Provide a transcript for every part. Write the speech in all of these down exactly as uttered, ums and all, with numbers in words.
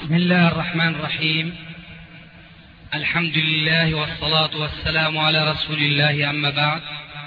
بسم الله الرحمن الرحيم. الحمد لله والصلاة والسلام على رسول الله، أما بعد،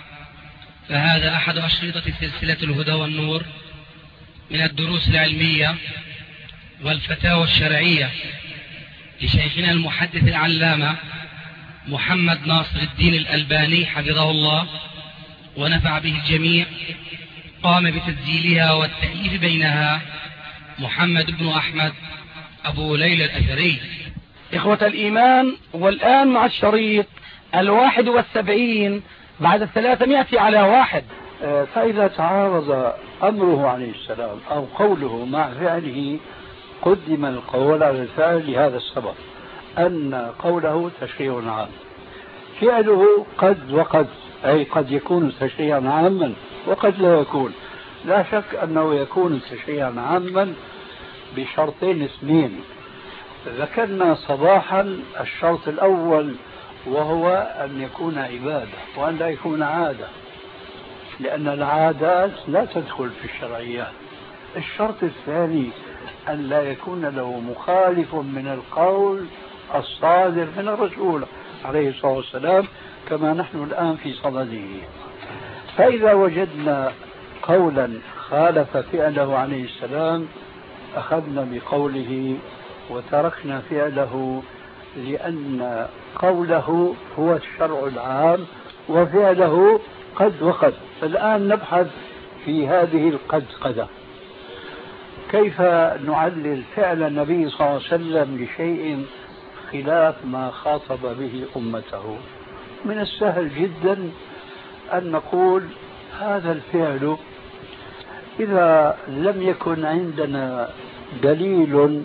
فهذا أحد أشرطة سلسلة الهدى والنور من الدروس العلمية والفتاوى الشرعية لشيخنا المحدث العلامة محمد ناصر الدين الألباني حفظه الله ونفع به الجميع. قام بتسجيلها والتأليف بينها محمد بن أحمد أبو ليلى الأثري. إخوة الإيمان، والآن مع الشريط الواحد والسبعين بعد الثلاثمائة على واحد. فإذا تعارض أمره عليه السلام أو قوله مع فعله قدم القول على الفعل لهذا السبب، أن قوله تشريع عام، فعله قد وقد، أي قد يكون تشريعا عاما وقد لا يكون. لا شك أنه يكون تشريعا عاما بشرطين اثنين ذكرنا صباحا. الشرط الأول وهو أن يكون عبادة وأن لا يكون عادة، لأن العادات لا تدخل في الشرعيات. الشرط الثاني أن لا يكون له مخالف من القول الصادر من الرسول عليه الصلاة والسلام كما نحن الآن في صدده. فإذا وجدنا قولا خالف فعله عليه السلام أخذنا بقوله وتركنا فعله، لأن قوله هو الشرع العام وفعله قد وقد. الآن نبحث في هذه القد قدة، كيف نعلل فعل النبي صلى الله عليه وسلم لشيء خلاف ما خاطب به أمته. من السهل جدا أن نقول هذا الفعل إذا لم يكن عندنا دليل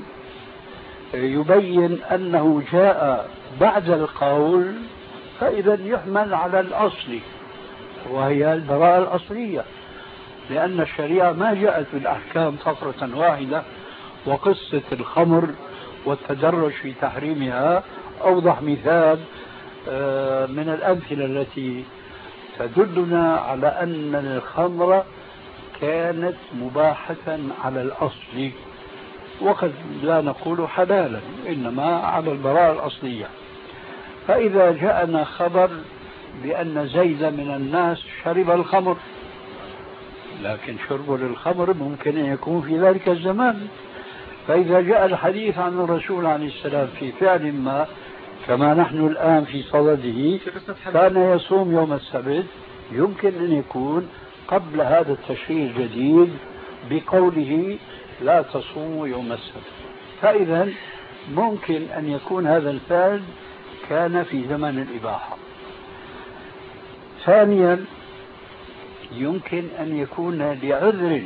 يبين أنه جاء بعد القول فإذا يحمل على الأصل وهي البراءة الأصلية، لأن الشريعة ما جاءت بالأحكام فقرة واحدة. وقصة الخمر والتدرج في تحريمها أوضح مثال من الأمثلة التي تدلنا على أن الخمر كانت مباحة على الأصل، وقد لا نقول حلالا، إنما على البراءة الأصلية. فإذا جاءنا خبر بأن زيد من الناس شرب الخمر، لكن شرب للخمر ممكن أن يكون في ذلك الزمان. فإذا جاء الحديث عن الرسول عليه السلام في فعل ما كما نحن الآن في صدده، كان يصوم يوم السبت، يمكن أن يكون قبل هذا التشريع الجديد بقوله لا تصوموا يوم السبت. فإذا ممكن أن يكون هذا الفعل كان في زمن الإباحة. ثانيا يمكن أن يكون لعذر،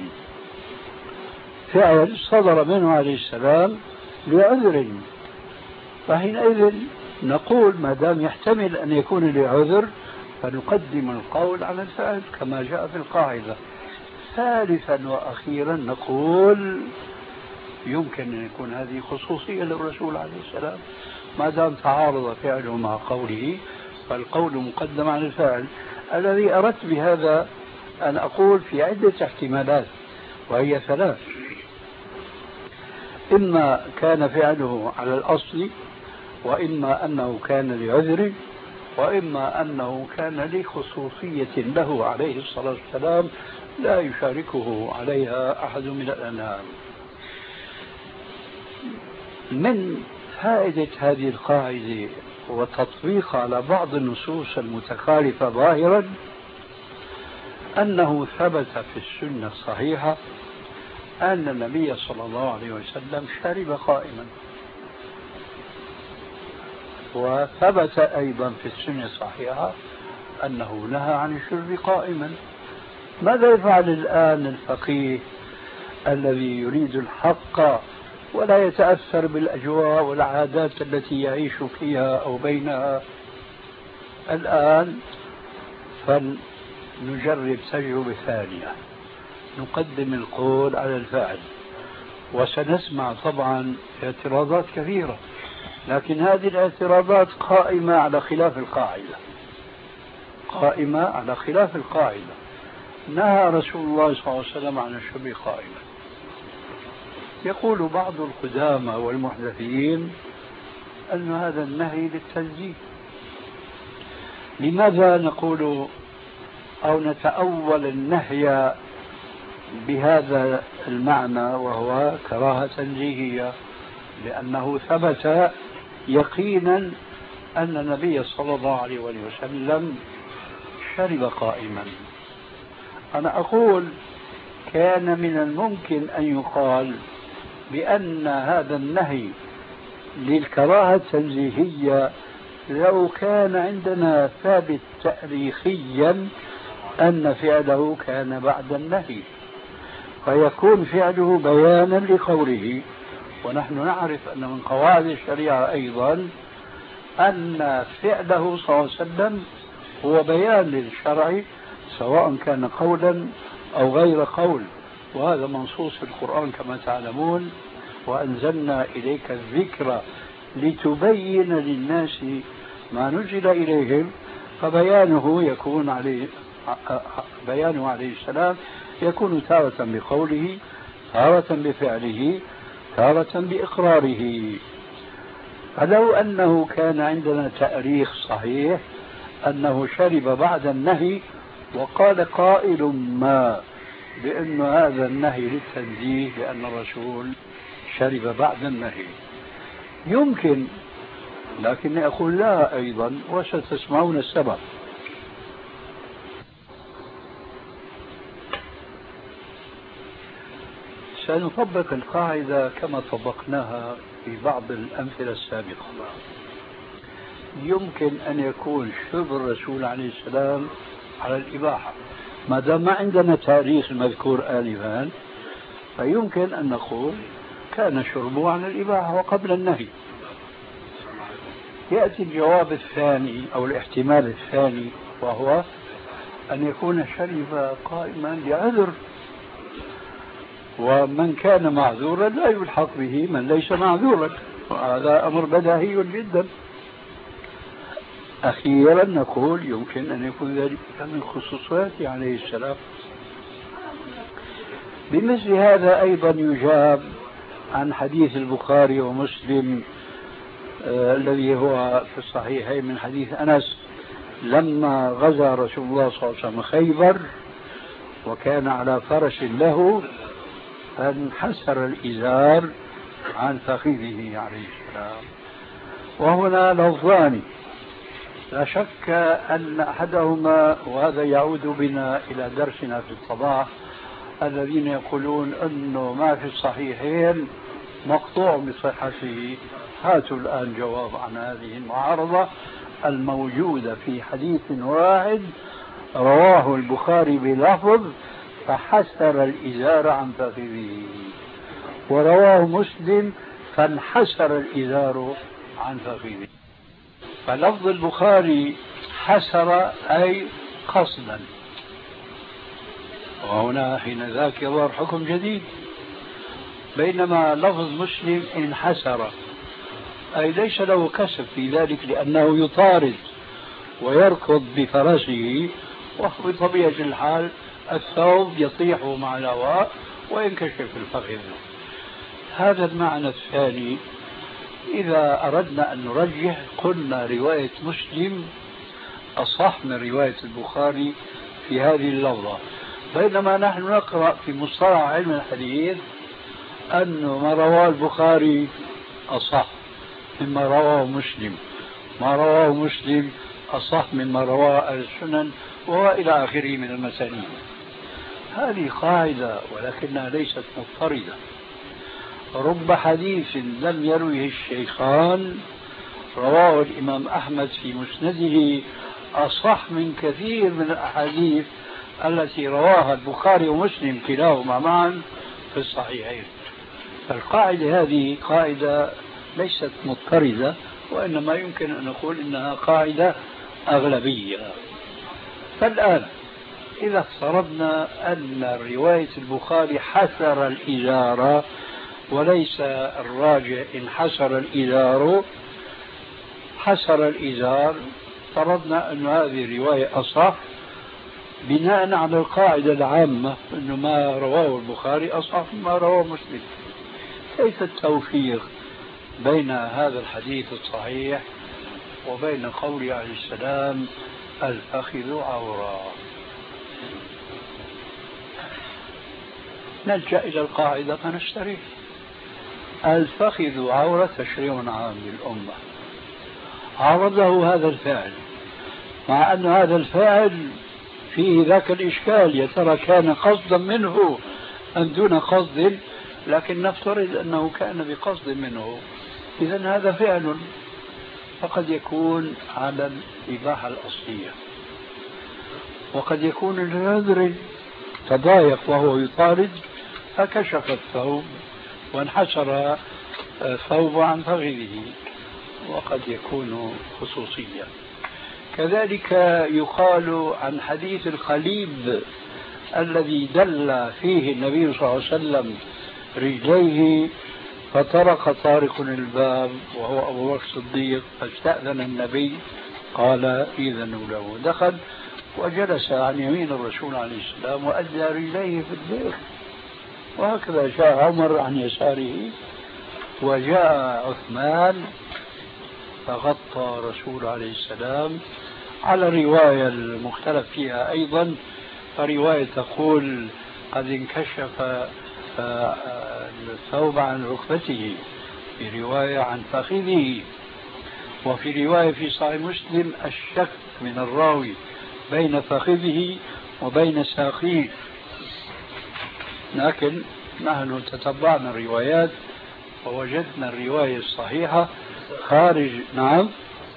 فعل صدر منه عليه السلام لعذر، فحينئذ نقول ما دام يحتمل أن يكون لعذر فنقدم القول على الفعل كما جاء في القاعدة. ثالثا وأخيرا نقول يمكن أن يكون هذه خصوصية للرسول عليه السلام، ما دام تعارض فعله مع قوله فالقول مقدم على الفعل. الذي أردت بهذا أن أقول في عدة احتمالات وهي ثلاث: إما كان فعله على الأصل، وإما أنه كان لعذر، وإما أنه كان لخصوصية له عليه الصلاة والسلام لا يشاركه عليها أحد من الأنام. من فائدة هذه القاعدة وتطبيقها على بعض النصوص المتخالفة ظاهرا أنه ثبت في السنة الصحيحة أن النبي صلى الله عليه وسلم شرب قائما، وثبت أيضا في السنة الصحيحة أنه نهى عن الشرب قائما. ماذا يفعل الآن الفقيه الذي يريد الحق ولا يتأثر بالأجواء والعادات التي يعيش فيها أو بينها؟ الآن فلنجرب تجربة ثانية، نقدم القول على الفعل، وسنسمع طبعا اعتراضات كثيرة، لكن هذه الاعتراضات قائمة على خلاف القاعدة، قائمة على خلاف القاعدة. نهى رسول الله صلى الله عليه وسلم عن الشرب قائما، يقول بعض القدامى والمحدثين أن هذا النهي للتنزيه. لماذا نقول أو نتأول النهي بهذا المعنى وهو كراهة تنزيهية؟ لأنه ثبت يقينا أن النبي صلى الله عليه وسلم شرب قائما. أنا أقول كان من الممكن أن يقال بأن هذا النهي للكراهة التنزيهية لو كان عندنا ثابت تاريخيا أن فعله كان بعد النهي، فيكون فعله بيانا لقوله. ونحن نعرف أن من قواعد الشريعة أيضا أن فعله صلى الله عليه وسلم هو بيان للشرع سواء كان قولا أو غير قول، وهذا منصوص في القرآن كما تعلمون: وأنزلنا إليك الذكر لتبين للناس ما نزل إليهم. فبيانه يكون عليه بيانه عليه السلام يكون تارة بقوله، تارة بفعله، تارة بإقراره. فلو أنه كان عندنا تاريخ صحيح أنه شرب بعد النهي وقال قائل ما بأن هذا النهي للتنزيه لأن الرسول شرب بعد النهي يمكن، لكن أقول لا أيضا، وستسمعون السبب. سنطبق القاعدة كما طبقناها في بعض الأمثلة السابقة. يمكن أن يكون شرب الرسول عليه السلام على الإباحة، ما دام ما عندنا تاريخ المذكور آنفا، فيمكن أن نقول كان شربه على الإباحة وقبل النهي. يأتي الجواب الثاني أو الاحتمال الثاني، وهو أن يكون شرب قائما لعذر، ومن كان معذورا لا يلحق به من ليس معذورا، وهذا أمر بديهي جدا. أخيرا نقول يمكن أن يكون ذلك من خصوصياته عليه السلام. بمثل هذا أيضا يجاب عن حديث البخاري ومسلم آه الذي هو في الصحيحين من حديث أنس لما غزا رسول الله صلى الله عليه وسلم خيبر وكان على فرس له فانحسر الإزار عن فخذه عليه السلام. وهنا لفظان لا شك أن أحدهما، وهذا يعود بنا إلى درسنا في الصباح، الذين يقولون أنه ما في الصحيحين مقطوع بصحته. هاتوا الآن جواب عن هذه المعارضة الموجودة في حديث واحد رواه البخاري بلفظ فحسر الإزار عن فخذه، ورواه مسلم فانحسر الإزار عن فخذه. فلفظ البخاري حسر أي قصدا، وهنا حين ذاك يظهر حكم جديد، بينما لفظ مسلم انحسر أي ليس له كسب في ذلك لأنه يطارد ويركض بفرسه، وبطبيعة الحال الثوب يطيح مع الهواء وينكشف الفخذ. هذا المعنى الثاني. إذا أردنا أن نرجح قلنا رواية مسلم أصح من رواية البخاري في هذه اللفظة، بينما نحن نقرأ في مصطلح علم الحديث أن ما رواه البخاري أصح مما رواه مسلم، ما رواه مسلم أصح مما رواه السنن، وإلى آخره من المسانيد. هذه قاعدة ولكنها ليست مضطردة. رب حديث لم يروه الشيخان رواه الإمام أحمد في مسنده أصح من كثير من الأحاديث التي رواها البخاري ومسلم كلاهما معا في الصحيحين. فالقاعدة هذه قاعدة ليست مضطردة، وإنما يمكن أن نقول إنها قاعدة أغلبية. فالآن إذا افترضنا أن رواية البخاري حسر الإزار وليس الراجع انحسر الإزار، حسر الإزار، فرضنا أن هذه الرواية أصح بناء على القاعدة العامة أنه ما رواه البخاري أصح ما رواه مسلم. كيف التوفيق بين هذا الحديث الصحيح وبين قول عليه السلام الفخذ عورة؟ نلجأ إلى القاعدة فنستريح. الفخذ عورة تشريع عام للأمة، عرضه هذا الفعل، مع أن هذا الفعل فيه ذاك الإشكال، يا ترى كان قصدا منه أم دون قصد، لكن نفترض أنه كان بقصد منه، إذن هذا فعل، فقد يكون على الإباحة الأصلية، وقد يكون العذر تضايق وهو يطارد فكشف الثوب وانحسر ثوب عن فخذه، وقد يكون خصوصيا. كذلك يقال عن حديث القليب الذي دل فيه النبي صلى الله عليه وسلم رجليه فطرق طارق الباب وهو أبو بكر الصديق، فاستأذن النبي قال إذنوا له، دخل وجلس عن يمين الرسول عليه السلام وأدى رجليه في البيت، وهكذا جاء عمر عن يساره، وجاء عثمان فغطى رسول عليه السلام، على رواية المختلف فيها أيضا، فرواية تقول قد انكشف الثوب عن ركبته، في رواية عن فخذه، وفي رواية في صحيح مسلم الشك من الراوي بين فخذه وبين ساقيه. لكن نحن تتبعنا الروايات ووجدنا الرواية الصحيحة خارج. نعم،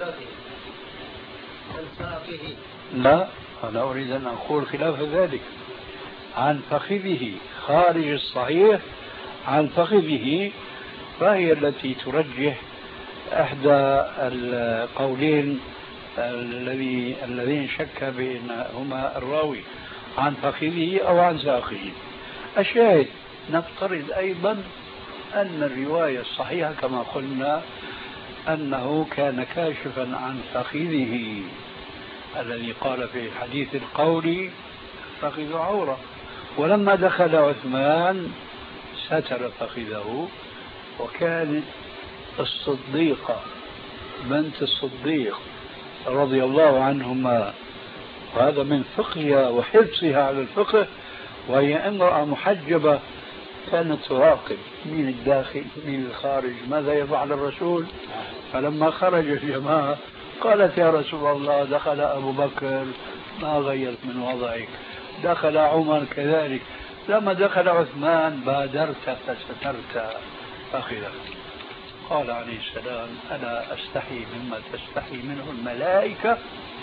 لا، أنا أريد أن أقول خلاف ذلك، عن فخذه خارج الصحيح، عن فخذه، فهي التي ترجح إحدى القولين الذي الذين شك بينهما الراوي، عن فخذه أو عن ساقه. الشاهد نفترض أيضا أن الرواية الصحيحة كما قلنا أنه كان كاشفا عن فخذه الذي قال في الحديث القولي فخذ عورة، ولما دخل عثمان ستر فخذه، وكانت الصديقة بنت الصديق رضي الله عنهما، وهذا من فقهها وحرصها على الفقه، وهي امرأة محجبة كانت تراقب من الداخل من الخارج ماذا يفعل الرسول، فلما خرج الجماعة قالت يا رسول الله دخل أبو بكر ما غيرت من وضعك، دخل عمر كذلك، لما دخل عثمان بادرت فسترت فخذك. قال عليه السلام أنا أستحي مما تستحي منه الملائكة.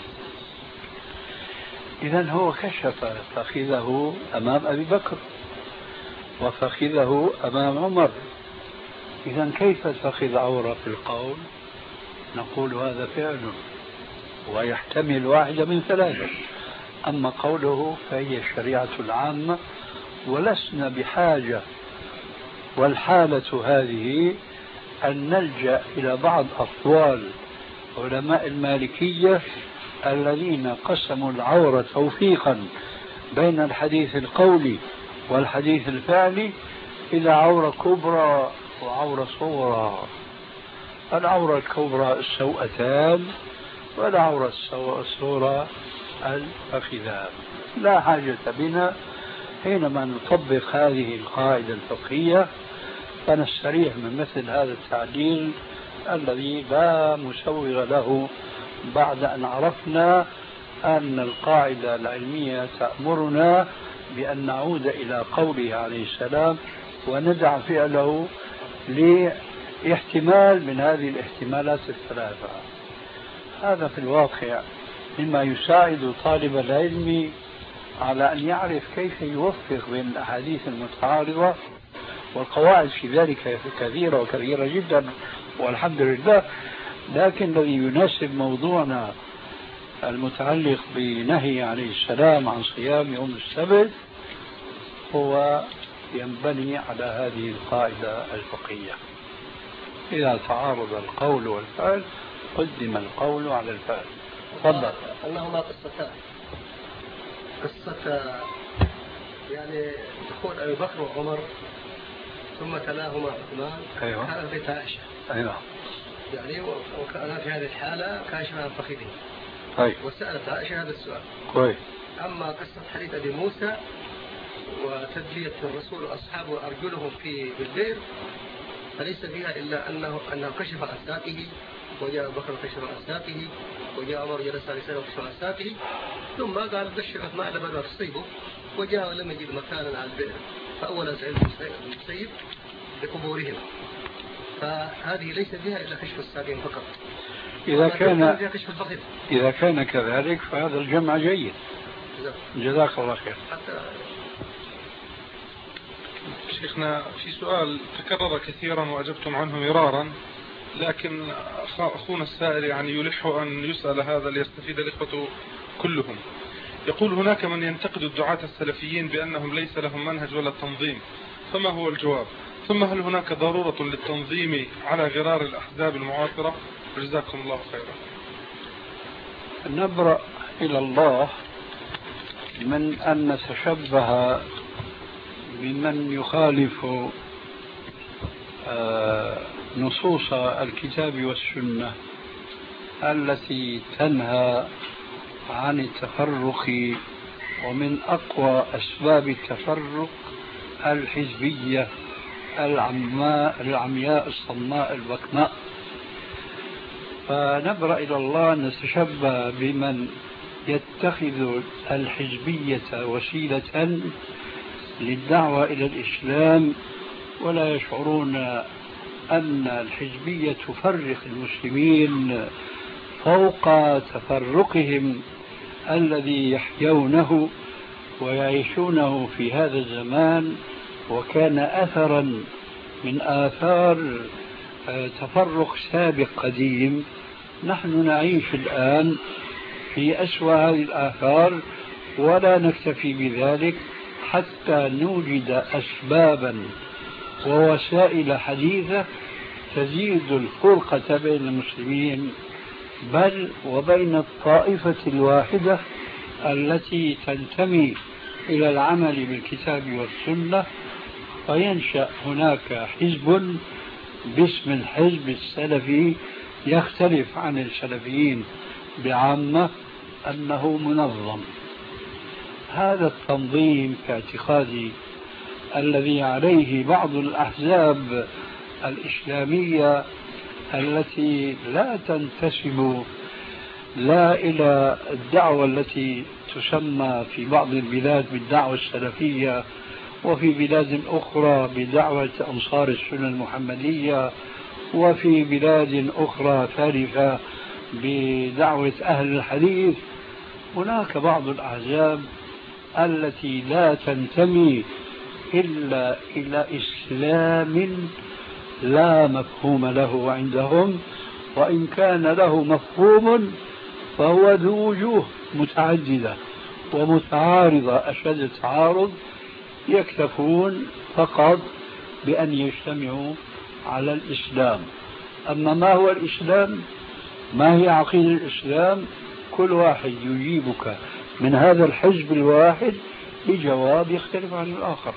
إذن هو كشف فخذه أمام أبي بكر وفخذه أمام عمر، إذن كيف تفخذ عورة في القول؟ نقول هذا فعل ويحتمل واحدة من ثلاثة، أما قوله فهي الشريعة العامة، ولسنا بحاجة والحالة هذه أن نلجأ إلى بعض أقوال علماء المالكية الذين قسموا العورة توفيقا بين الحديث القولي والحديث الفعلي إلى عورة كبرى وعورة صغرى. العورة الكبرى السوءتان، والعورة الصغرى الفخذان. لا حاجة بنا حينما نطبق هذه القاعدة الفقهية فنستريح من مثل هذا التعديل الذي لا مسوغ له، بعد أن عرفنا أن القاعدة العلمية تأمرنا بأن نعود إلى قوله عليه السلام وندع فعله لاحتمال من هذه الاحتمالات الثلاثة. هذا في الواقع مما يساعد طالب العلم على أن يعرف كيف يوفق بين الأحاديث المتعارضة، والقواعد في ذلك كثيرة وكثيرة جدا والحمد لله، لكن الذي يناسب موضوعنا المتعلق بنهي عليه السلام عن صيام يوم السبت هو ينبني على هذه القاعدة الفقهية. إذا تعارض القول والفعل قدم القول على الفعل. تفضل. أنهما قصتان، قصة يعني دخول أبي بكر وعمر ثم تلاهما عثمان أيوة. كان بيت عائشة. أيوة. يعني وكان في هذه الحالة كاشفا عن فخذه. طيب. وسألت عائشة هذا السؤال. كويس. أما قصة حديث أبي موسى وتدلية الرسول وأصحابه أرجلهم في بالبئر فليس فيها إلا أنه أنه كشف عن ساقه، وجاء بكر كشف عن ساقه، وجاء عمر جلس على لسانه وكشف عن ساقه، ثم قال بشر عثمان لما تصيبه، وجاء ولم يجد مكانا على البئر فأول سعيد المسيب بقبورهم. فهذه ليس فيها إلا كشف الساقين فقط. إذا كان كشف إذا كان كذلك فهذا الجمع جيد. جزاك الله خير. شيخنا في سؤال تكرر كثيرا وأجبتم عنه مرارا، لكن أخونا السائل يعني يلح أن يسأل هذا ليستفيد الإخوة كلهم. يقول هناك من ينتقد الدعاة السلفيين بأنهم ليس لهم منهج ولا تنظيم، فما هو الجواب؟ ثم هل هناك ضرورة للتنظيم على غرار الأحزاب المعاصرة؟ جزاكم الله خيرا. نبرأ إلى الله من أن نتشبه بمن يخالف نصوص الكتاب والسنة التي تنهى عن التفرق، ومن أقوى أسباب التفرق الحزبية العماء العمياء الصماء البكماء. فنبرأ إلى الله نتشبه بمن يتخذ الحزبية وسيلة للدعوة إلى الإسلام ولا يشعرون أن الحزبية تفرق المسلمين فوق تفرقهم الذي يحيونه ويعيشونه في هذا الزمان، وكان أثرا من آثار تفرق سابق قديم. نحن نعيش الآن في أسوأ هذه الآثار ولا نكتفي بذلك حتى نوجد أسبابا ووسائل حديثة تزيد الفرقة بين المسلمين، بل وبين الطائفة الواحدة التي تنتمي إلى العمل بالكتاب والسنة، فينشأ هناك حزب باسم الحزب السلفي يختلف عن السلفيين بعامة أنه منظم. هذا التنظيم في اعتقادي الذي عليه بعض الأحزاب الإسلامية التي لا تنتسب لا إلى الدعوة التي تسمى في بعض البلاد بالدعوة السلفية، وفي بلاد أخرى بدعوة أنصار السنة المحمدية، وفي بلاد أخرى ثالثة بدعوة أهل الحديث. هناك بعض الأحزاب التي لا تنتمي إلا إلى إسلام لا مفهوم له عندهم، وإن كان له مفهوم فهو ذو وجوه متعددة ومتعارضة أشد التعارض، يكتفون فقط بأن يجتمعوا على الإسلام. أما ما هو الإسلام؟ ما هي عقيدة الإسلام؟ كل واحد يجيبك من هذا الحزب الواحد بجواب يختلف عن الآخر.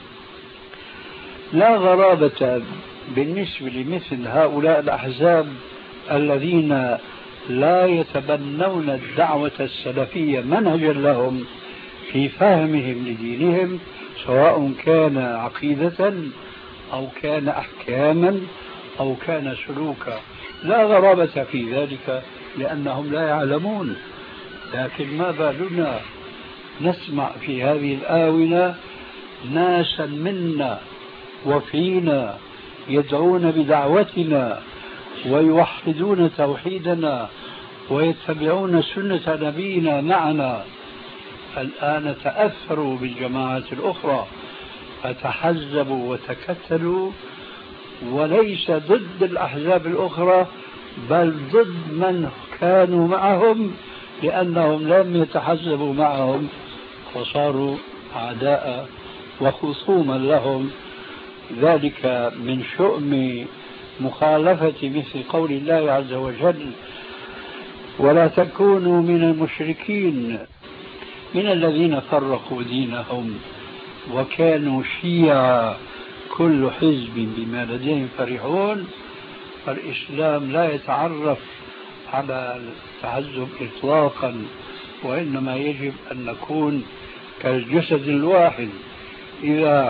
لا غرابة بالنسبة لمثل هؤلاء الأحزاب الذين لا يتبنون الدعوة السلفية منهجا لهم في فهمهم لدينهم، سواء كان عقيدة أو كان أحكاما أو كان سلوكا. لا غرابة في ذلك لأنهم لا يعلمون. لكن ما بالنا نسمع في هذه الآونة ناسا منا وفينا يدعون بدعوتنا ويوحدون توحيدنا ويتبعون سنة نبينا معنا، الآن تأثروا بالجماعات الأخرى فتحزبوا وتكتلوا، وليس ضد الأحزاب الأخرى بل ضد من كانوا معهم، لأنهم لم يتحزبوا معهم فصاروا أعداء وخصوما لهم. ذلك من شؤم مخالفة مثل قول الله عز وجل: ولا تكونوا من المشركين من الذين فرقوا دينهم وكانوا شيعا كل حزب بما لديهم فرحون، فالإسلام لا يتعرف على التحزب إطلاقا، وإنما يجب أن نكون كالجسد الواحد، إذا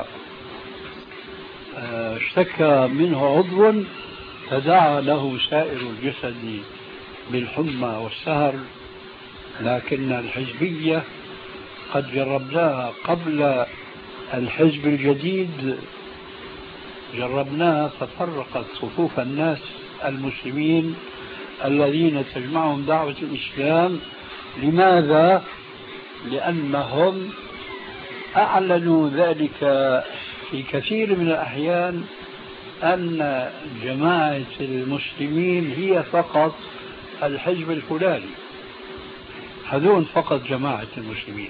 اشتكى منه عضو تداعى له سائر الجسد بالحمى والسهر. لكن الحزبية قد جربناها قبل الحزب الجديد، جربناها ففرقت صفوف الناس المسلمين الذين تجمعهم دعوة الإسلام. لماذا؟ لأنهم أعلنوا ذلك في كثير من الأحيان أن جماعة المسلمين هي فقط الحزب الفلاني، هذون فقط جماعة المسلمين.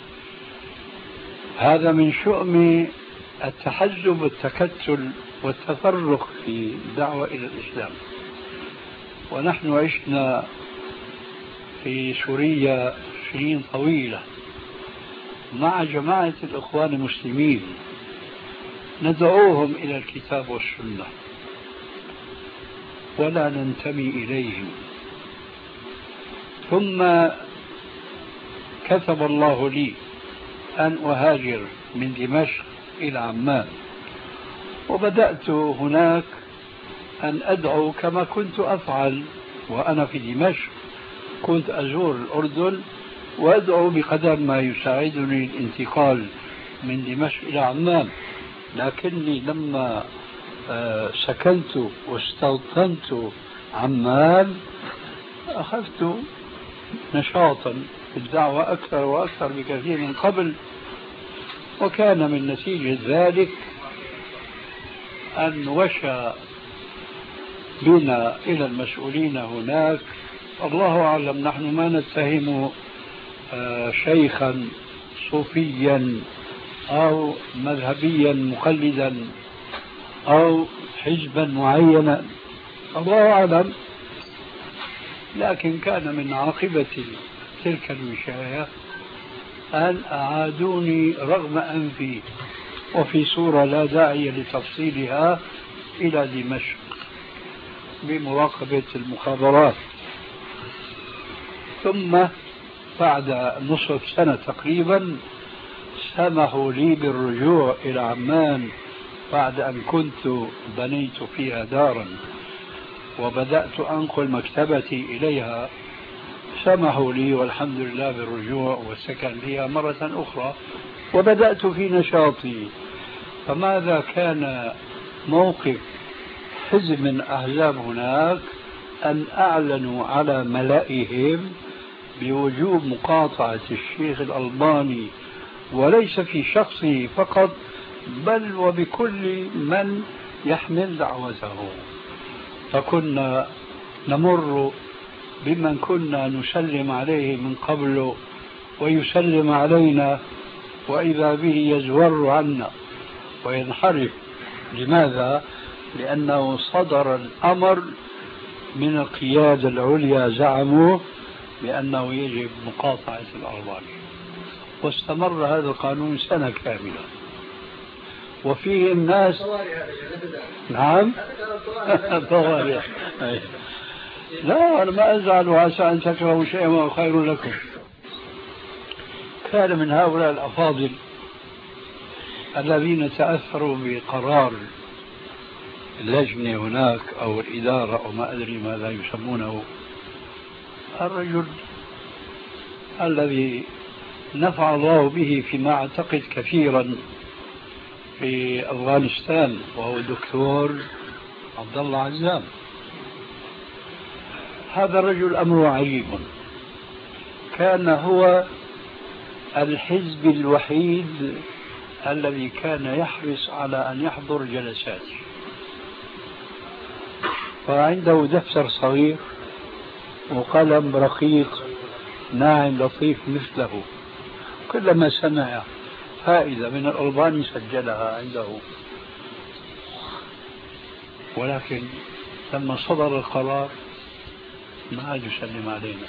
هذا من شؤم التحزب والتكتل والتفرق في الدعوة إلى الإسلام. ونحن عشنا في سوريا سنين طويلة مع جماعة الإخوان المسلمين، ندعوهم إلى الكتاب والسنة ولا ننتمي إليهم. ثم كتب الله لي أن أهاجر من دمشق إلى عمان، وبدأت هناك أن أدعو كما كنت أفعل وأنا في دمشق. كنت أزور الأردن وأدعو بقدر ما يساعدني الانتقال من دمشق إلى عمان. لكني لما سكنت واستوطنت عمان أخذت نشاطا في الدعوة أكثر وأكثر بكثير من قبل، وكان من نتيجة ذلك أن وشى بنا إلى المسؤولين هناك. الله أعلم، نحن ما نتهم شيخا صوفيا أو مذهبيا مقلدا أو حزبا معينا، الله أعلم. لكن كان من عاقبة تلك الوشاية أن أعادوني رغم أنفي، وفي صورة لا داعي لتفصيلها، إلى دمشق بمراقبة المخابرات. ثم بعد نصف سنة تقريبا سمحوا لي بالرجوع إلى عمان بعد أن كنت بنيت فيها دارا وبدأت أنقل مكتبتي إليها. سمحوا لي والحمد لله بالرجوع والسكن فيها مرة أخرى، وبدأت في نشاطي. فماذا كان موقف حزب من أحزاب هناك؟ أن أعلنوا على ملائهم بوجوب مقاطعة الشيخ الألباني، وليس في شخصه فقط بل وبكل من يحمل دعوته. فكنا نمر بمن كنا نسلم عليه من قبل ويسلم علينا، وإذا به يزور عنا وينحرف. لماذا؟ لأنه صدر الأمر من القيادة العليا، زعموا بأنه يجب مقاطعة الألباني، واستمر هذا القانون سنة كاملة. وفيه الناس نعم طوارئ. لا، أنا ما أزعل، وعسى أن تكرهوا شيئا وهو خير لكم. كان من هؤلاء الأفاضل الذين تأثروا بقرار اللجنة هناك أو الإدارة أو ما أدري ماذا يسمونه، الرجل الذي نفع الله به فيما أعتقد كثيرا في أفغانستان، وهو الدكتور عبد الله عزام. هذا الرجل أمره عجيب، كان هو الحزب الوحيد الذي كان يحرص على أن يحضر جلساتي، فعنده دفتر صغير وقلم رقيق ناعم لطيف مثله، كلما سمع فائدة من الألباني سجلها عنده. ولكن لما صدر القرار ما عاد يسلم علينا.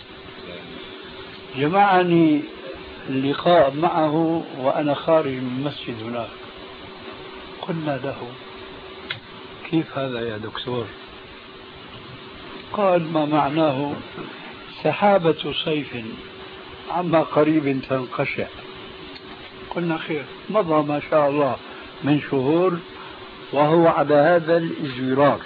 جمعني اللقاء معه وأنا خارج من المسجد هناك، قلنا له كيف هذا يا دكتور؟ قال ما معناه سحابة صيف عما قريب تنقشع. قلنا خير. مضى ما شاء الله من شهور وهو على هذا الازدرار.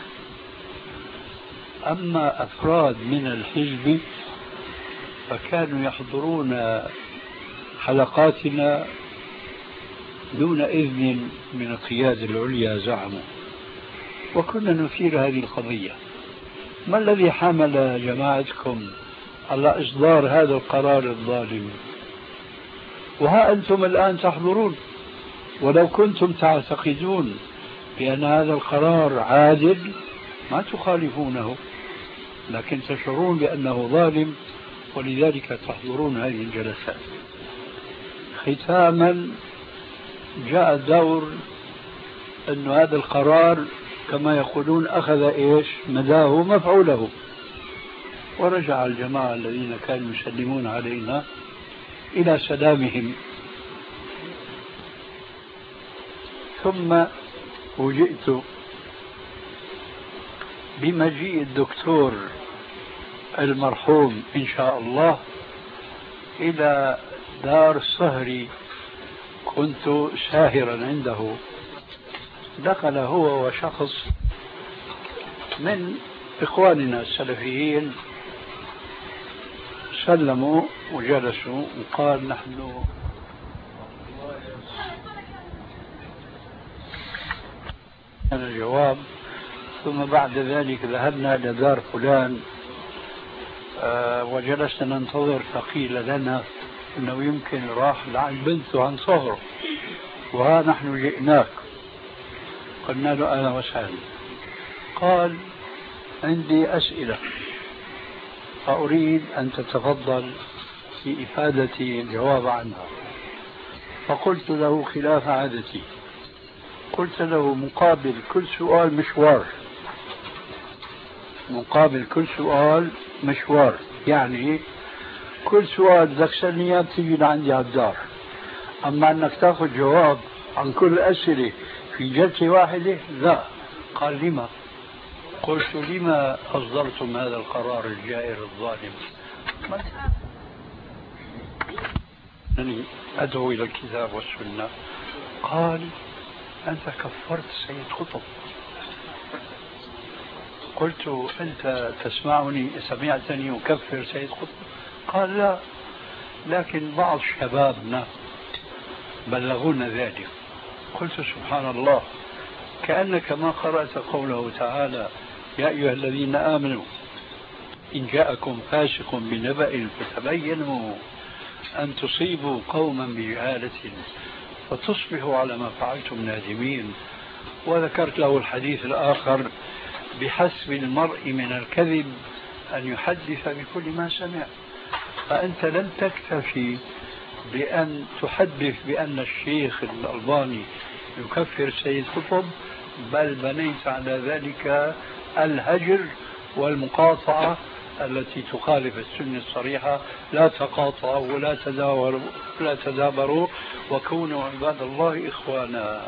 أما أفراد من الحزب فكانوا يحضرون حلقاتنا دون إذن من القيادة العليا زعموا، وكنا نثير هذه القضية. ما الذي حمل جماعتكم على إصدار هذا القرار الظالم؟ وها أنتم الآن تحضرون، ولو كنتم تعتقدون بأن هذا القرار عادل ما تخالفونه، لكن تشعرون بأنه ظالم ولذلك تحضرون هذه الجلسات. ختاما جاء الدور أن هذا القرار كما يقولون أخذ إيش مداه مفعوله، ورجع الجماعة الذين كانوا يسلمون علينا إلى سلامهم. ثم فوجئت بمجيء الدكتور المرحوم إن شاء الله إلى دار صهري، كنت ساهرا عنده. دخل هو وشخص من إخواننا السلفيين، سلموا وجلسوا وقال نحن الجواب. ثم بعد ذلك ذهبنا إلى دار فلان أه وجلسنا ننتظر، فقيل لنا أنه يمكن راح لعن بنته عن صهره، وها نحن جئناك. قلنا له أهلا وسهلا. قال عندي أسئلة فأريد أن تتفضل في إفادتي الجواب عنها. فقلت له خلاف عادتي، قلت له مقابل كل سؤال مشوار، مقابل كل سؤال مشوار، يعني كل سؤال بدك تسألني اياه بتيجي لعندي على الدار، أما أنك تأخذ جواب عن كل الأسئلة في جلسة واحدة لا. قال لما؟ قلت لما أصدرتم هذا القرار الجائر الظالم؟ أنني أدعو إلى الكتاب والسنة. قال أنت كفرت سيد قطب. قلت أنت تسمعني سمعتني أكفر سيد قطب؟ قال لا، لكن بعض شبابنا بلغونا ذلك. قلت سبحان الله، كأنك ما قرأت قوله تعالى يا أيها الذين آمنوا إن جاءكم فاسق بنبأ فتبينوا أن تصيبوا قوما بجهالة فتصبحوا على ما فعلتم نادمين. وذكرت له الحديث الآخر بحسب المرء من الكذب أن يحدث بكل ما سمع. فأنت لم تكتفي بأن تحدث بأن الشيخ الألباني يكفر سيد قطب، بل بنيت على ذلك الهجر والمقاطعة التي تخالف السنة الصريحة. لا تقاطعوا ولا تداوروا ولا تدابروا وكونوا عباد الله إخوانا.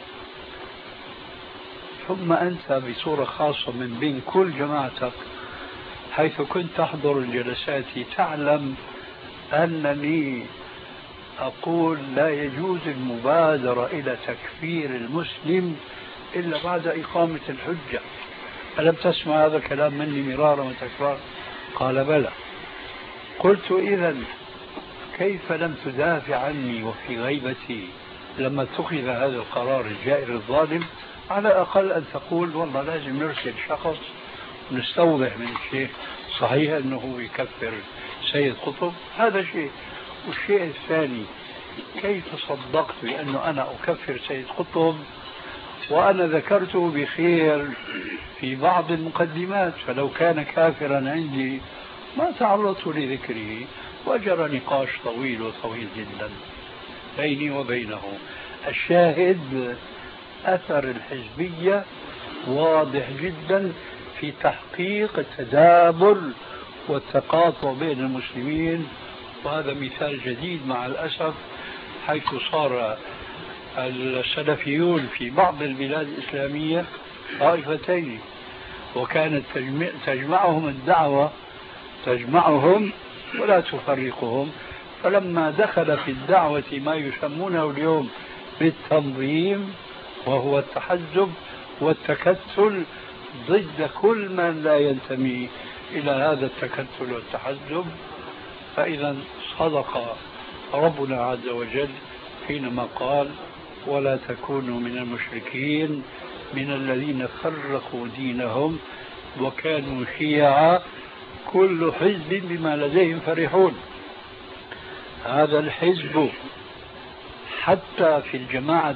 ثم أنت بصورة خاصة من بين كل جماعتك حيث كنت تحضر الجلسات تعلم أنني أقول لا يجوز المبادرة إلى تكفير المسلم إلا بعد إقامة الحجة. ألم تسمع هذا الكلام مني مرارا وتكرارا؟ قال بلى. قلت إذن كيف لم تدافع عني وفي غيبتي لما اتخذ هذا القرار الجائر الظالم؟ على الأقل أن تقول والله لازم نرسل شخص ونستوضح من الشيخ صحيح أنه يكفر سيد قطب. هذا شيء. والشيء الثاني، كيف صدقت بأنه أنا أكفر سيد قطب وأنا ذكرته بخير في بعض المقدمات؟ فلو كان كافرا عندي ما تعرضت لذكره. وجرى نقاش طويل وطويل جدا بيني وبينه. الشاهد أثر الحزبية واضح جدا في تحقيق التدابر والتقاطع بين المسلمين. وهذا مثال جديد مع الأسف، حيث صار السلفيون في بعض البلاد الإسلامية طائفتين، وكانت تجمعهم الدعوة تجمعهم ولا تفرقهم. فلما دخل في الدعوة ما يسمونه اليوم بالتنظيم، وهو التحزب والتكتل ضد كل من لا ينتمي إلى هذا التكتل والتحزب، فإذا صدق ربنا عز وجل حينما قال: ولا تكونوا من المشركين من الذين فرقوا دينهم وكانوا شيعا كل حزب بما لديهم فرحون. هذا الحزب حتى في الجماعة.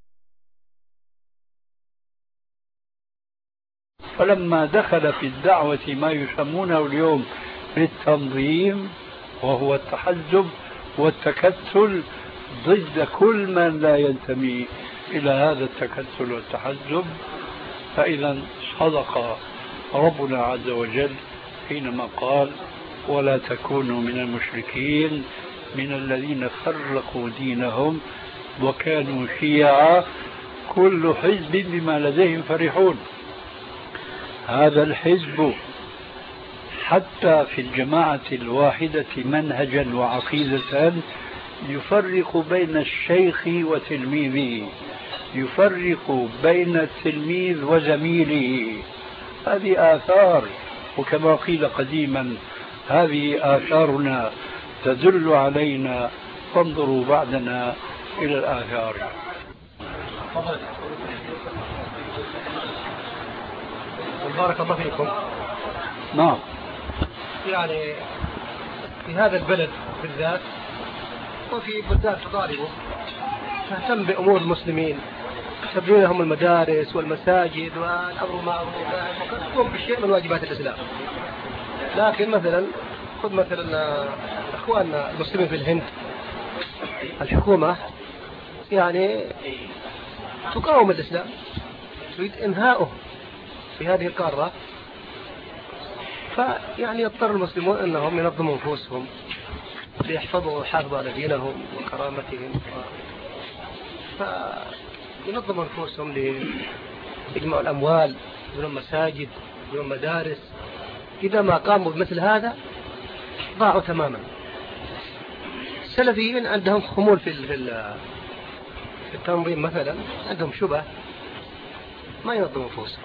فلما دخل في الدعوة ما يسمونه اليوم بالتنظيم، وهو التحزب والتكتل ضد كل من لا ينتمي إلى هذا التكتل والتحزب، فإذا صدق ربنا عز وجل حينما قال: ولا تكونوا من المشركين من الذين فرقوا دينهم وكانوا شيعا كل حزب بما لديهم فرحون. هذا الحزب حتى في الجماعة الواحدة منهجا وعقيدة يفرق بين الشيخ وتلميذه، يفرق بين التلميذ وزميله. هذه آثار، وكما قيل قديما: هذه آثارنا تدل علينا فانظروا بعدنا إلى الآثار. بارك الله فيكم. نعم. يعني في هذا البلد بالذات وفي بلدان تقاربه تهتم بأمور المسلمين، تبني لهم المدارس والمساجد والأمر معروف وتقوم بشيء من واجبات الإسلام. لكن مثلا خذ مثلا أخواننا المسلمين في الهند، الحكومة يعني تقاوم الإسلام، تريد إنهاؤه في هذه القارة، فيعني يضطر المسلمون أنهم ينظموا أنفسهم ليحفظوا ويحافظوا على دينهم وكرامتهم، فينظموا أنفسهم لإجماع الأموال، يبنون مساجد، يبنون مدارس. إذا ما قاموا بمثل هذا ضاعوا تماما. السلفيين عندهم خمول في في التنظيم، مثلا عندهم شبه ما ينظموا أنفسهم.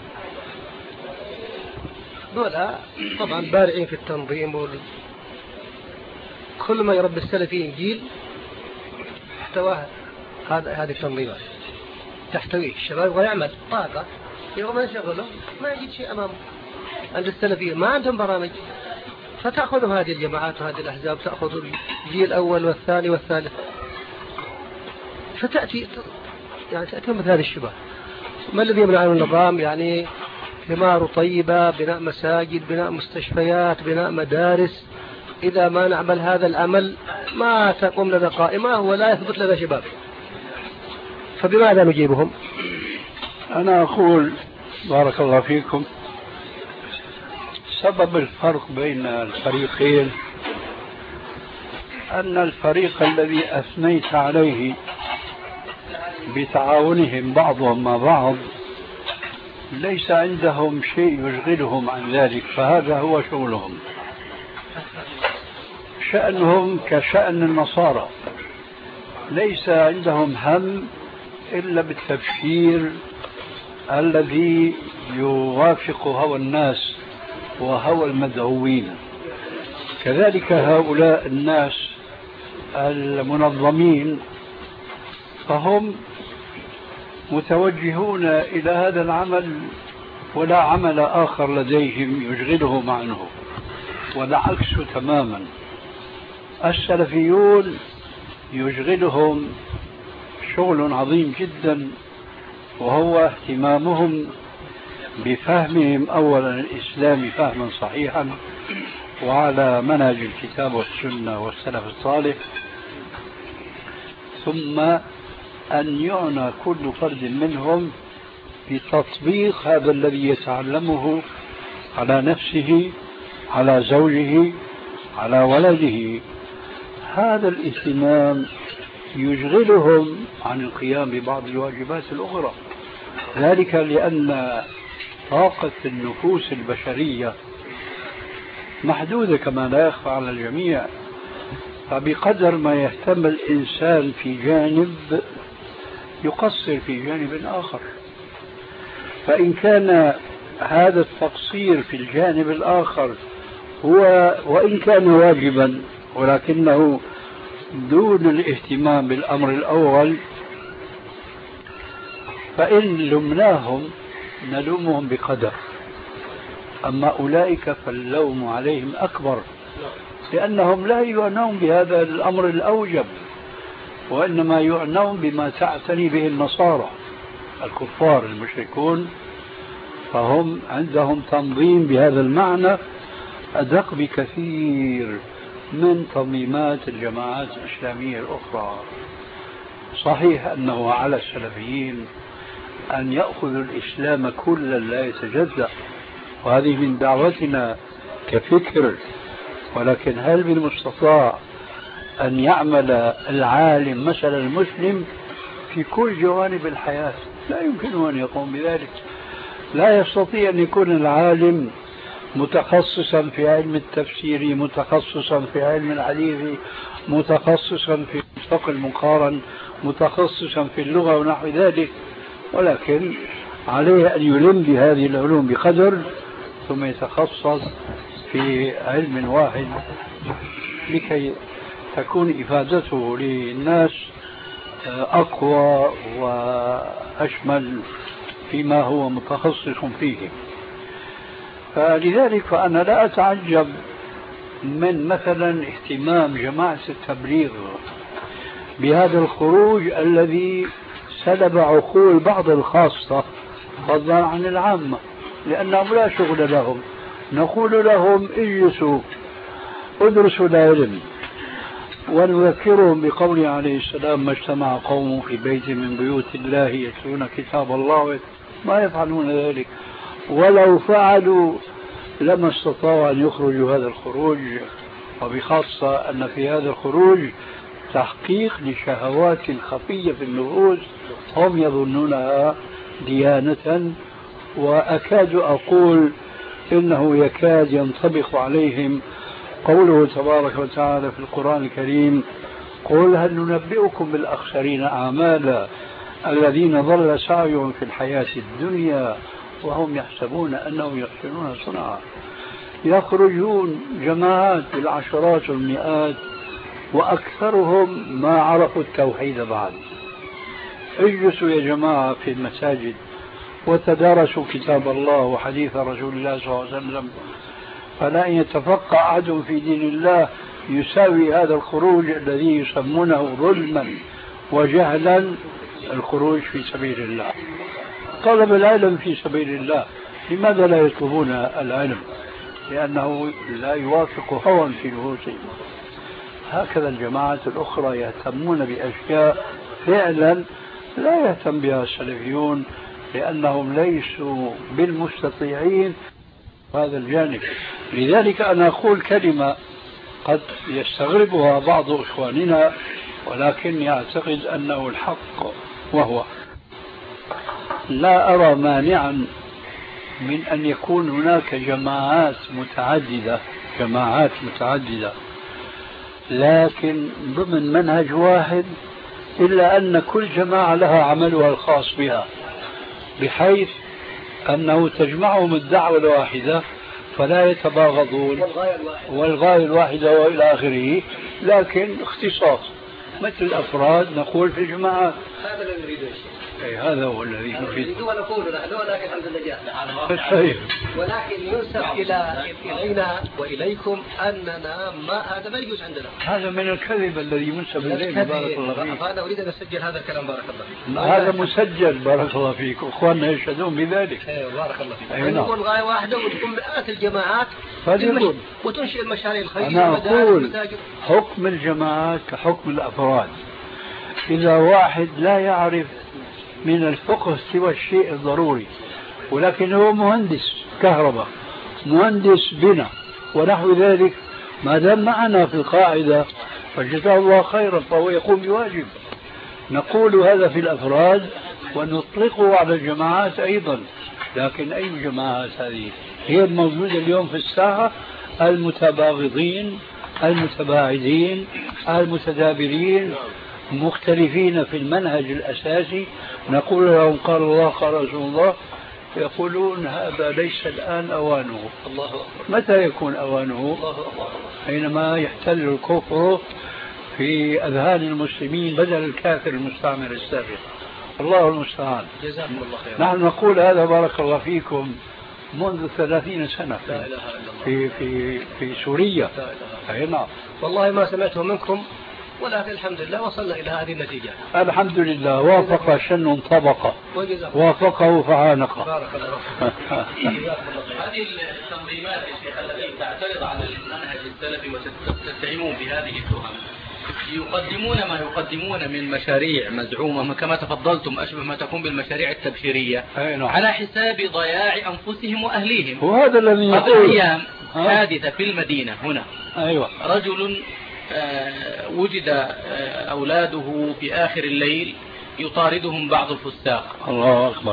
دول طبعا بارعين في التنظيم وال... كل ما يربي السلفيين جيل احتواه هذا هذه التنظيمات، تحتويه الشباب ويعمل طاقة يوم ما يشغله ما يجد شيء أمامه. عند السلفيين ما عندهم برامج، فتأخذ هذه الجماعات وهذه الأحزاب، تأخذ الجيل الأول والثاني والثالث، فتأتي يعني تأتي مثل هذه الشبه. ما الذي يمنع عن النظام؟ يعني ثمار طيبة، بناء مساجد، بناء مستشفيات، بناء مدارس. إذا ما نعمل هذا العمل ما تقوم لنا قائمة ولا يثبت لنا شباب. فبماذا نجيبهم؟ أنا أقول بارك الله فيكم، سبب الفرق بين الفريقين أن الفريق الذي أثنيت عليه بتعاونهم بعضهم مع بعض ليس عندهم شيء يشغلهم عن ذلك، فهذا هو شغلهم. شأنهم كشأن النصارى، ليس عندهم هم إلا بالتبشير الذي يوافق هوى الناس وهوى المدعوين. كذلك هؤلاء الناس المنظمين فهم متوجهون إلى هذا العمل ولا عمل آخر لديهم يشغلهم عنه، والعكس تماما. السلفيون يشغلهم شغل عظيم جدا، وهو اهتمامهم بفهمهم أولا الإسلام فهما صحيحا وعلى منهج الكتاب والسنة والسلف الصالح، ثم أن يعنى كل فرد منهم بتطبيق هذا الذي يتعلمه على نفسه، على زوجه، على ولده. هذا الاهتمام يشغلهم عن القيام ببعض الواجبات الأخرى. ذلك لأن طاقة النفوس البشرية محدودة كما لا يخفى على الجميع، فبقدر ما يهتم الإنسان في جانب يقصر في جانب آخر. فإن كان هذا التقصير في الجانب الآخر هو وإن كان واجبا ولكنه دون الاهتمام بالأمر الأول، فإن لمناهم نلومهم بقدر، أما أولئك فاللوم عليهم أكبر، لأنهم لا يعنون بهذا الأمر الأوجب، وإنما يعنون بما تعتني به النصارى الكفار المشركون، فهم عندهم تنظيم بهذا المعنى أدق بكثير من تنظيمات الجماعات الإسلامية الأخرى. صحيح أنه على السلفيين أن يأخذوا الإسلام كلا لا يتجزأ، وهذه من دعوتنا كفكر، ولكن هل من المستطاع أن يعمل العالم مثل المسلم في كل جوانب الحياة؟ لا يمكن أن يقوم بذلك. لا يستطيع أن يكون العالم متخصصا في علم التفسير، متخصصا في علم الحديث، متخصصا في الفقه المقارن، متخصصا في اللغة ونحو ذلك، ولكن عليه أن يلم بهذه العلوم بقدر ثم يتخصص في علم واحد لكي تكون إفادته للناس أقوى وأشمل فيما هو متخصص فيه. فلذلك فأنا لا أتعجب من مثلا اهتمام جماعة التبليغ بهذا الخروج الذي سلب عقول بعض الخاصة فضلا عن العامة، لأنهم لا شغل لهم. نقول لهم اجلسوا ادرسوا العلم، ونذكرهم بقوله عليه السلام: ما اجتمع قوم في بيت من بيوت الله يتلون كتاب الله ما يفعلون ذلك، ولو فعلوا لما استطاعوا أن يخرجوا هذا الخروج، وبخاصة أن في هذا الخروج تحقيق لشهوات خفية في النفوس هم يظنونها ديانة، وأكاد أقول إنه يكاد ينطبق عليهم قوله تبارك وتعالى في القرآن الكريم: قل هل ننبئكم بالأخسرين أعمالا الذين ضل سعيهم في الحياة الدنيا وهم يحسبون أنهم يحسنون صنعا. يخرجون جماعات بالعشرات والمئات وأكثرهم ما عرفوا التوحيد بعد. اجلسوا يا جماعة في المساجد وتدارسوا كتاب الله وحديث رسول الله صلى الله عليه وسلم، فلا يتفقه أحد في دين الله يساوي هذا الخروج الذي يسمونه ظلما وجهلا الخروج في سبيل الله. طلب العلم في سبيل الله، لماذا لا يطلبون العلم؟ لأنه لا يوافق هوى في نفوسهم. هكذا الجماعات الأخرى يهتمون بأشياء فعلا لا يهتم بها السلفيون، لأنهم ليسوا بالمستطيعين هذا الجانب. لذلك أنا أقول كلمة قد يستغربها بعض إخواننا، ولكن يعتقد أنه الحق، وهو: لا أرى مانعا من أن يكون هناك جماعات متعددة جماعات متعددة لكن ضمن منهج واحد، إلا أن كل جماعة لها عملها الخاص بها، بحيث أنه تجمعهم الدعوة الواحدة فلا يتباغضون، والغاية الواحدة وإلى آخره، لكن اختصاص مثل الأفراد نقول في الجماعات. هذا الذي نريده أي هذا هو الذي نريد ونقول نحن، ولكن الحمد لله ولكن ينسب إلى إلينا وإليكم أننا ما هذا ما يجوز عندنا. هذا من الكذب الذي ينسب إلينا. بارك الله فيك. فأنا أريد أن أسجل هذا الكلام. بارك الله فيك. هذا مسجل. بارك الله فيك. أخواننا يشهدون بذلك. أيوة بارك الله فيك. أيوة. نقول غاية واحدة وتكون مئات الجماعات وتنشئ المشاريع الخيرية. أنا أقول حكم الجماعات كحكم الأفراد. إذا واحد لا يعرف من الفقه سوى الشيء الضروري، ولكن هو مهندس كهرباء، مهندس بنا ونحو ذلك، ما دام معنا في القاعدة فجزاه الله خيرا، فهو يقوم بواجب. نقول هذا في الأفراد ونطلقه على الجماعات أيضا. لكن أي جماعات هذه؟ هي الموجودة اليوم في الساحة، المتباغضين المتباعدين المتدابرين مختلفين في المنهج الأساسي. نقول لهم قال الله قال رسول الله، يقولون هذا ليس الآن أوانه. الله أكبر. متى يكون أوانه؟ الله أكبر. حينما يحتل الكفر في أذهان المسلمين بدل الكافر المستعمر السابق. الله المستعان. جزاكم الله خير. نحن نقول هذا بارك الله فيكم منذ ثلاثين سنة لا إله إلا الله. في في في سوريا. أي نعم. والله ما سمعته منكم، ولكن الحمد لله وصلنا إلى هذه النتيجة. الحمد لله. وافق شن طبقة، وافقه فعانقة. بارك الله فيك. هذه التنظيمات يا شيخ التي تعترض على المنهج السلفي وتتهمون بهذه التهم، يقدمون ما يقدمون من مشاريع مزعومة كما تفضلتم أشبه ما تكون بالمشاريع التبشيرية على حساب ضياع أنفسهم وأهليهم. وهذا الذي قبل أيام حادثة في المدينة هنا. أيوة. رجل آه وجد آه أولاده في آخر الليل يطاردهم بعض الفساق. الله أكبر.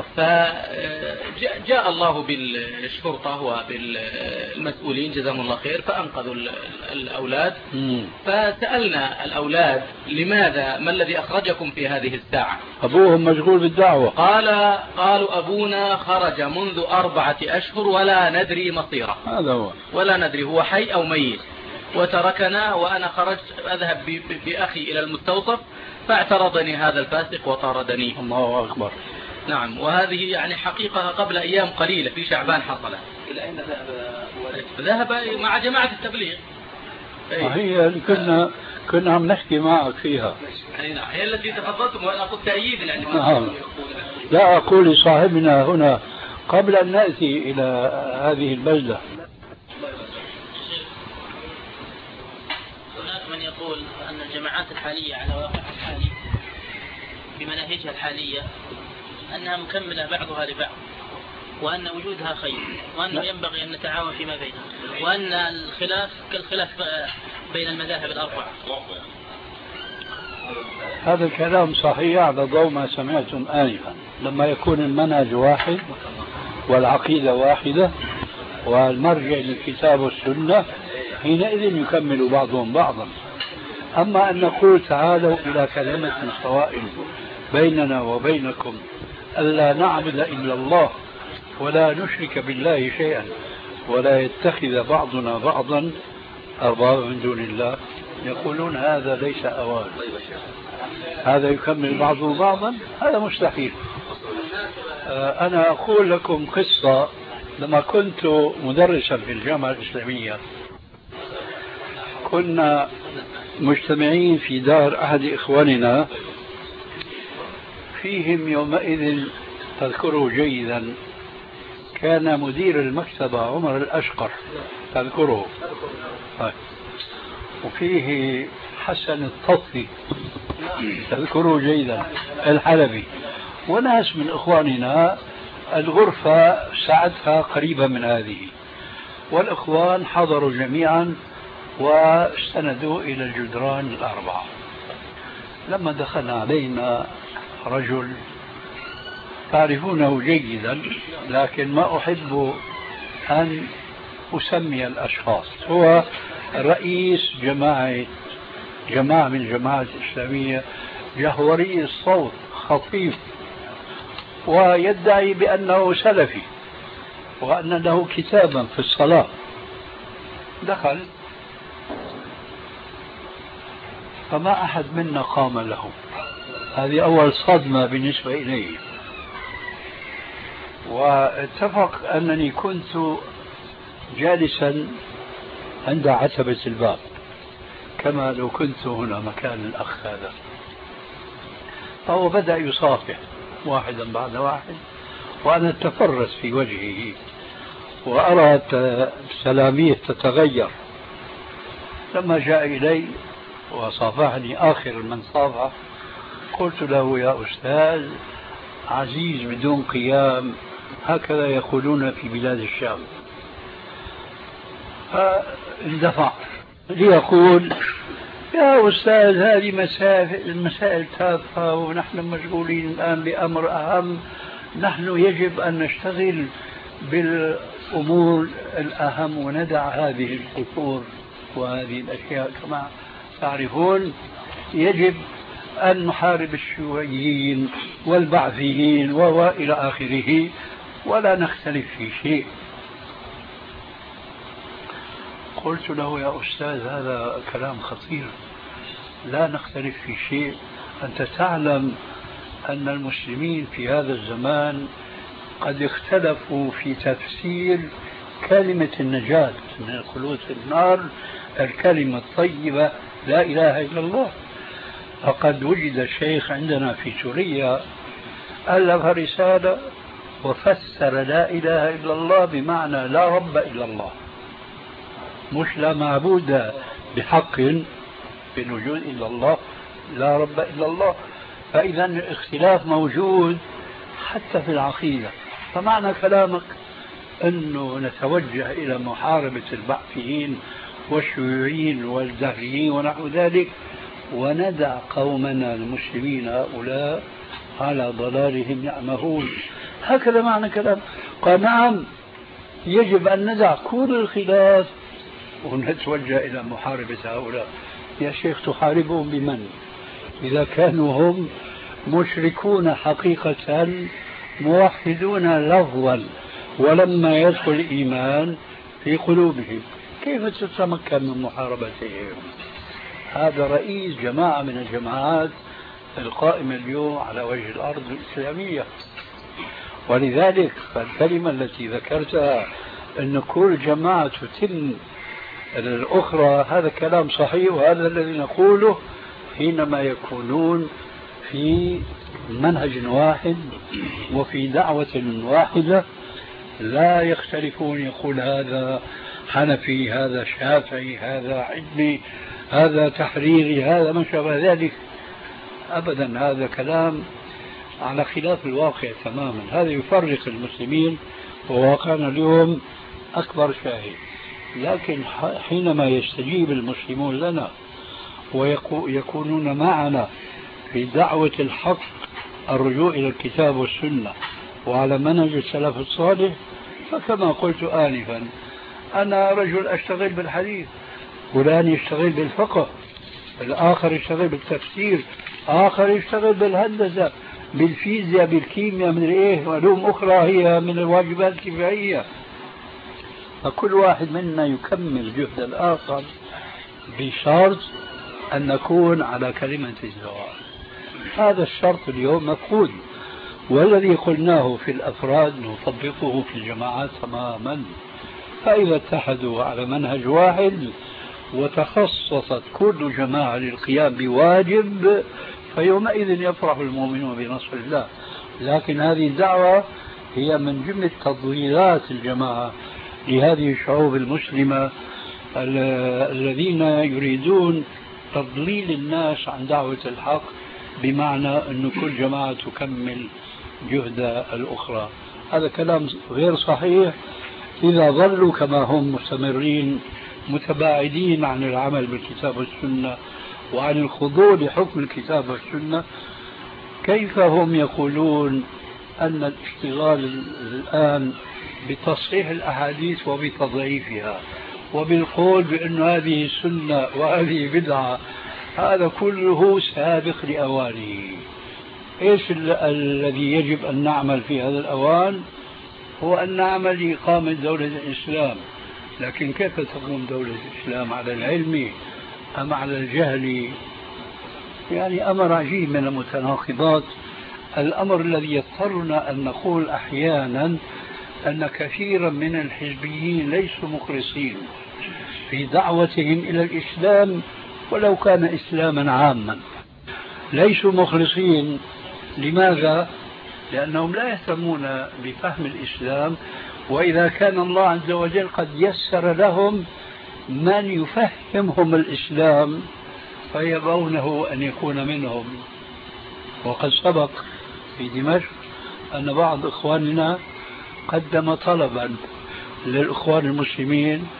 فجاء الله بالشرطة وبالمسؤولين جزاهم الله خير فأنقذوا الأولاد. مم. فسألنا الأولاد لماذا، ما الذي أخرجكم في هذه الساعة؟ أبوهم مشغول بالدعوة. قال قالوا أبونا خرج منذ أربعة أشهر ولا ندري مصيره. هذا هو. ولا ندري هو حي أو ميت، وتركنا وأنا خرجت أذهب بأخي إلى المستوصف فاعترضني هذا الفاسق وطاردني. الله أكبر. نعم. وهذه يعني حقيقة قبل أيام قليلة في شعبان حصلت. إلى أين ذهب؟ ذهب مع جماعة التبليغ. هي اللي كنا كنا عم نحكي معك فيها. هي التي تفضلتم وأنا قلت تأييد يعني. نعم. لا أقول لصاحبنا هنا قبل أن نأتي إلى هذه البلدة. هناك من يقول أن الجماعات الحالية على واقع الحالي بمناهجها الحالية أنها مكملة بعضها لبعض، وأن وجودها خير، وأنه ينبغي أن نتعاون فيما بينها، وأن الخلاف كالخلاف بين المذاهب الأربعة. هذا الكلام صحيح على ضوء ما سمعتم آنفا. لما يكون المنهج واحد والعقيدة واحدة والمرجع للكتاب والسنة حينئذ يكمل بعضهم بعضا. أما أن نقول تعالوا إلى كلمة سواء بيننا وبينكم ألا نعبد إلا الله ولا نشرك بالله شيئا ولا يتخذ بعضنا بعضا أربابا من دون الله، يقولون هذا ليس أوان، هذا يكمل بعضه بعضا، هذا مستحيل. أنا أقول لكم قصة. لما كنت مدرسا في الجامعة الإسلامية كنا مجتمعين في دار أحد إخواننا، فيهم يومئذ تذكره جيدا كان مدير المكتبة عمر الأشقر، تذكره، وفيه حسن الطفي تذكره جيدا الحلبي، وناس من إخواننا. الغرفة ساعتها قريبة من هذه، والإخوان حضروا جميعا واستندوا إلى الجدران الأربعة. لما دخلنا علينا رجل تعرفونه جيدا، لكن ما أحب أن أسمي الأشخاص، هو رئيس جماعة جماعة من الجماعة الإسلامية، جهوري الصوت، خطيب، ويدعي بأنه سلفي وأن له كتابا في الصلاة. دخل فما أحد منا قام له. هذه أول صدمة بالنسبة إليه. واتفق أنني كنت جالسا عند عتبة الباب كما لو كنت هنا مكان الأخ هذا. فهو بدأ يصافح واحدا بعد واحد، وأنا أتفرس في وجهه وأرى سلاميه تتغير. لما جاء إلي وصافحني آخر من صافح قلت له يا أستاذ عزيز بدون قيام، هكذا يقولون في بلاد الشام. فاندفع ليقول يا أستاذ هذه مسائل المسائل تافهة، ونحن مشغولين الآن بأمر أهم. نحن يجب أن نشتغل بالأمور الأهم وندع هذه القصور وهذه الأشياء. كما تعرفون يجب أن نحارب الشيوعيين والبعثيين وإلى آخره، ولا نختلف في شيء. قلت له يا أستاذ هذا كلام خطير، لا نختلف في شيء. أنت تعلم أن المسلمين في هذا الزمان قد اختلفوا في تفسير كلمة النجاة من الخلود في النار، الكلمة الطيبة لا إله إلا الله. فقد وجد شيخ عندنا في سوريا ألف رسالة وفسر لا إله إلا الله بمعنى لا رب إلا الله، مش لا معبود بحق بالوجود إلا الله، لا رب إلا الله. فإذا الاختلاف موجود حتى في العقيدة. فمعنى كلامك أنه نتوجه إلى محاربة البعثيين والشيوعيين والدهريين ونحو ذلك، وندع قومنا المسلمين هؤلاء على ضلالهم يعمهون. هكذا معنى كلام. قال نعم يجب أن ندع كل الخلاف ونتوجه إلى محاربة هؤلاء. يا شيخ تحاربهم بمن؟ إذا كانوا هم مشركون حقيقة موحدون لفظا ولما يدخل الإيمان في قلوبهم، كيف تتمكن من محاربتهم؟ هذا رئيس جماعة من الجماعات القائمة اليوم على وجه الأرض الإسلامية. ولذلك فالكلمة التي ذكرتها أن كل جماعة تتم الأخرى، هذا كلام صحيح، وهذا الذي نقوله حينما يكونون في منهج واحد وفي دعوة واحدة لا يختلفون. يقول هذا حنفي، هذا شافعي، هذا علمي، هذا تحريري، هذا ما شابه ذلك. أبدا، هذا كلام على خلاف الواقع تماما. هذا يفرق المسلمين، وواقعنا اليوم أكبر شاهد. لكن حينما يستجيب المسلمون لنا ويكونون معنا في دعوة الحق، الرجوع إلى الكتاب والسنة وعلى منهج السلف الصالح، فكما قلت آنفا أنا رجل أشتغل بالحديث، فلان يشتغل بالفقه، الآخر يشتغل بالتفسير، آخر يشتغل بالهندسة، بالفيزياء، بالكيمياء، من إيه علوم أخرى هي من الواجبات الكفائية. فكل واحد منا يكمل جهد الآخر بشرط أن نكون على كلمة السواء. هذا الشرط اليوم مفقود، والذي قلناه في الأفراد نطبقه في الجماعات تماما. فإذا اتحدوا على منهج واحد وتخصصت كل جماعة للقيام بواجب، فيومئذ يفرح المؤمنون بنصر الله. لكن هذه الدعوة هي من جملة تضليلات الجماعة لهذه الشعوب المسلمة الذين يريدون تضليل الناس عن دعوة الحق، بمعنى أن كل جماعة تكمل جهد الأخرى. هذا كلام غير صحيح. إذا ظلوا كما هم مستمرين متباعدين عن العمل بالكتاب والسنة وعن الخضوع لحكم الكتاب والسنة، كيف هم يقولون أن الاشتغال الآن بتصحيح الأحاديث وبتضعيفها وبالقول بأن هذه سنة وهذه بدعة؟ هذا كله سابق لأوانه. إيش الذي يجب أن نعمل في هذا الأوان؟ هو أن نعمل لإقامة دولة الإسلام. لكن كيف تقوم دولة الإسلام؟ على العلم أم على الجهل؟ يعني أمر عجيب من المتناقضات. الأمر الذي يضطرنا أن نقول أحيانا أن كثيرا من الحزبيين ليسوا مخلصين في دعوتهم إلى الإسلام، ولو كان إسلاما عاما ليسوا مخلصين. لماذا؟ لأنهم لا يهتمون بفهم الإسلام، وإذا كان الله عز وجل قد يسر لهم من يفهمهم الإسلام فيبونه أن يكون منهم. وقد سبق في دمشق أن بعض إخواننا قدم طلبا للإخوان المسلمين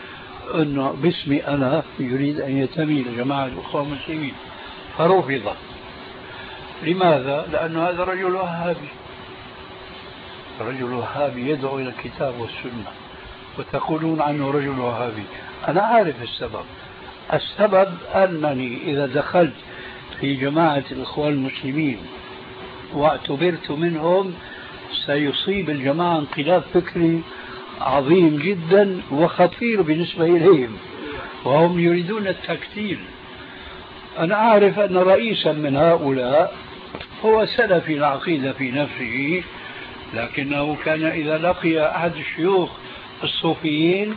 أنه باسمي أنا يريد أن ينتمي لجماعة الأخوة المسلمين فرفض. لماذا؟ لأن هذا رجل وهابي، رجل وهابي يدعو إلى الكتاب والسنة وتقولون عنه رجل وهابي. أنا عارف السبب. السبب أنني إذا دخلت في جماعة الإخوان المسلمين واعتبرت منهم سيصيب الجماعة انقلاب فكري عظيم جدا وخطير بالنسبة إليهم، وهم يريدون التكتيل. أنا أعرف أن رئيسا من هؤلاء هو سلفي العقيدة في نفسه، لكنه كان إذا لقي أحد الشيوخ الصوفيين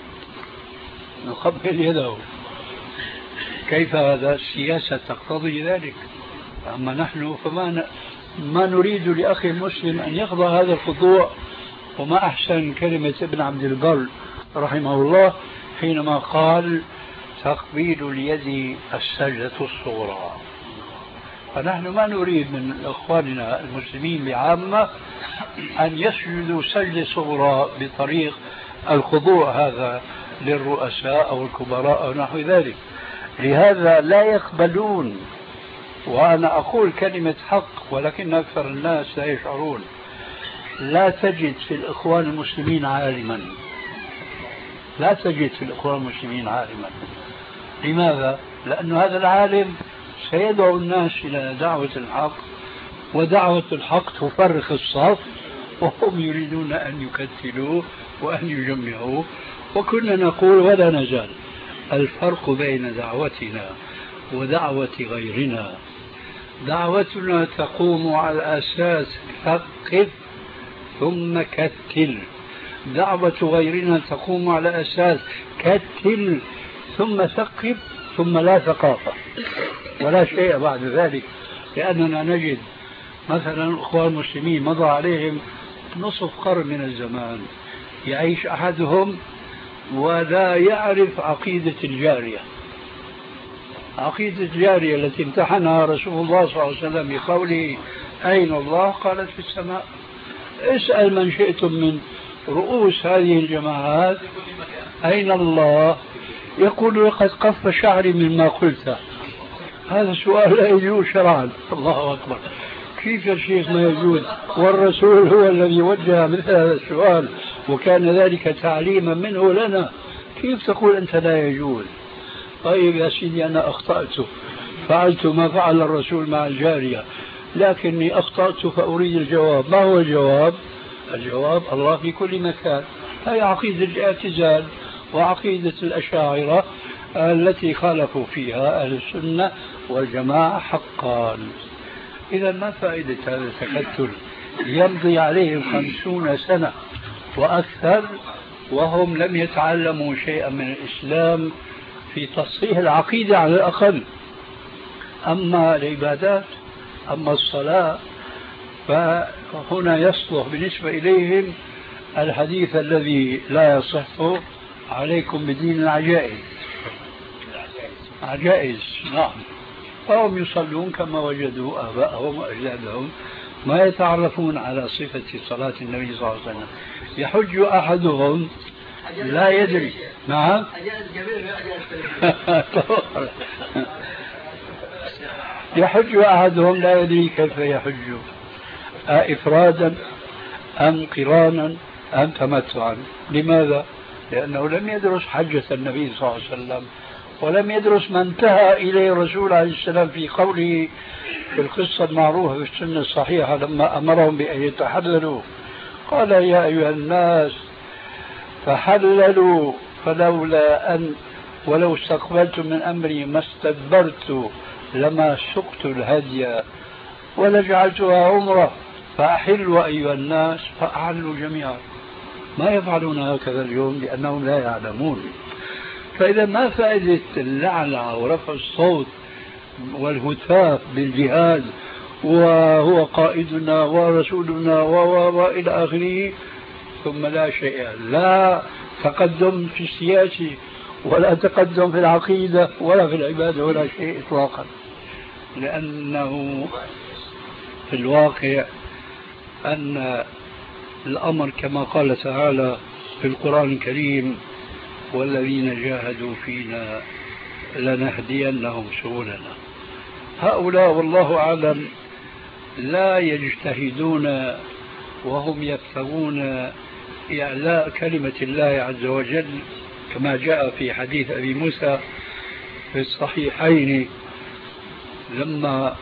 نقبل يده. كيف هذا؟ السياسة تقتضي ذلك. أما نحن فما ن... ما نريد لأخي المسلم أن يخضع هذا الخضوع. وما أحسن كلمة ابن عبد البر رحمه الله حينما قال تقبيل اليد السجدة الصغرى. فنحن ما نريد من إخواننا المسلمين بعامة أن يسجدوا سجدة صغرى بطريق الخضوع هذا للرؤساء أو الكبراء أو نحو ذلك. لهذا لا يقبلون. وأنا أقول كلمة حق ولكن أكثر الناس لا يشعرون. لا تجد في الإخوان المسلمين عالما، لا تجد في الإخوان المسلمين عالما. لماذا؟ لأن هذا العالم سيدعو الناس إلى دعوة الحق، ودعوة الحق تفرخ الصف، وهم يريدون أن يكتلوه وأن يجمعوه. وكنا نقول ولا نزال الفرق بين دعوتنا ودعوة غيرنا. دعوتنا تقوم على أساس ثقف ثم كتل، دعوة غيرنا تقوم على أساس كتل ثم ثقف ثم لا ثقافة ولا شيء بعد ذلك. لأننا نجد مثلا الأخوان المسلمين مضى عليهم نصف قرن من الزمان يعيش أحدهم ولا يعرف عقيدة الجارية، عقيدة الجارية التي امتحنها رسول الله صلى الله عليه وسلم بقوله أين الله؟ قالت في السماء. اسأل من شئتم من رؤوس هذه الجماعات أين الله؟ يقول لقد قف شعري مما قلت. هذا سؤال لا يجوز شرعا. الله أكبر. كيف يا شيخ ما يجوز؟ والرسول هو الذي وجه مثل هذا السؤال وكان ذلك تعليما منه لنا. كيف تقول أنت لا يجوز؟ طيب يا سيدي أنا أخطأت، فعلت ما فعل الرسول مع الجارية، لكني أخطأت فأريد الجواب. ما هو الجواب؟ الجواب الله في كل مكان. هي عقيدة الاعتزال وعقيدة الأشاعرة التي خالفوا فيها أهل السنة والجماعة حقا. إذا ما فائدة هذا التكتل؟ يمضي عليهم خمسون سنة وأكثر وهم لم يتعلموا شيئا من الإسلام في تصحيح العقيدة على الأقل. أما العبادات، أما الصلاة، فهنا يصلح بالنسبة إليهم الحديث الذي لا يصح عليكم بدين العجائز. عجائز نعم. فهم يصلون كما وجدوا آباءهم وأجدادهم، ما يتعرفون على صفة صلاة النبي صلى الله عليه وسلم. يحج أحدهم لا يدري. نعم. يحج أحدهم لا يدري كيف يحج، أفرادا أم قرانا أم تمتعا. لماذا؟ لأنه لم يدرس حجة النبي صلى الله عليه وسلم، ولم يدرس ما انتهى إليه الرسول عليه السلام في قوله في القصة المعروفة في السنة الصحيحة لما أمرهم بأن يتحللوا قال يا أيها الناس فحللوا فلولا أن ولو استقبلت من أمري ما استدبرت لما سقت الهدي ولجعلتها عمرة فأحلوا أيها الناس فأحلوا جميعا. ما يفعلون هكذا اليوم لأنهم لا يعلمون. فإذا ما فائدة اللعنة ورفع الصوت والهتاف بالجهاد وهو قائدنا ورسولنا وإلى آخره ثم لا شيء، لا تقدم في السياسة ولا تقدم في العقيدة ولا في العبادة ولا شيء إطلاقا. لأنه في الواقع أن الأمر كما قال تعالى في القرآن الكريم والذين جاهدوا فينا لنهدينهم سبلنا. هؤلاء والله أعلم لا يجتهدون وهم يبتغون إعلاء كلمة الله عز وجل كما جاء في حديث أبي موسى في الصحيحين لما